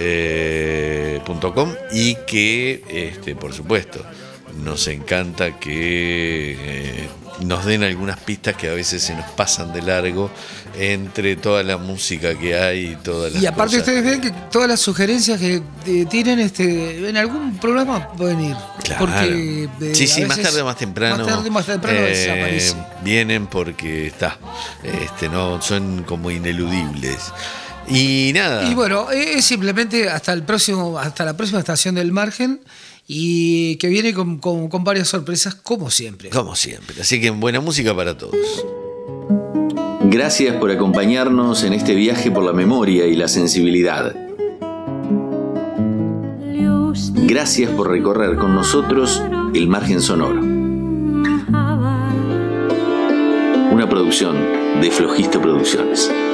eh, punto com y que, este, por supuesto, nos encanta que eh, nos den algunas pistas que a veces se nos pasan de largo entre toda la música que hay y todas las Y aparte cosas. ustedes ven que todas las sugerencias que eh, tienen este, en algún programa pueden ir. Claro. Porque eh, sí, a sí, más veces- tarde o más temprano. Más tarde o más temprano eh, desaparece. Vienen porque está. Este, no, son como ineludibles. Y nada. Y bueno, es simplemente hasta el próximo, hasta la próxima estación del margen, y que viene con, con- con varias sorpresas, como siempre. Como siempre. Así que buena música para todos. Gracias por acompañarnos en este viaje por la memoria y la sensibilidad. Gracias por recorrer con nosotros el margen sonoro. Una producción de Flogisto Producciones.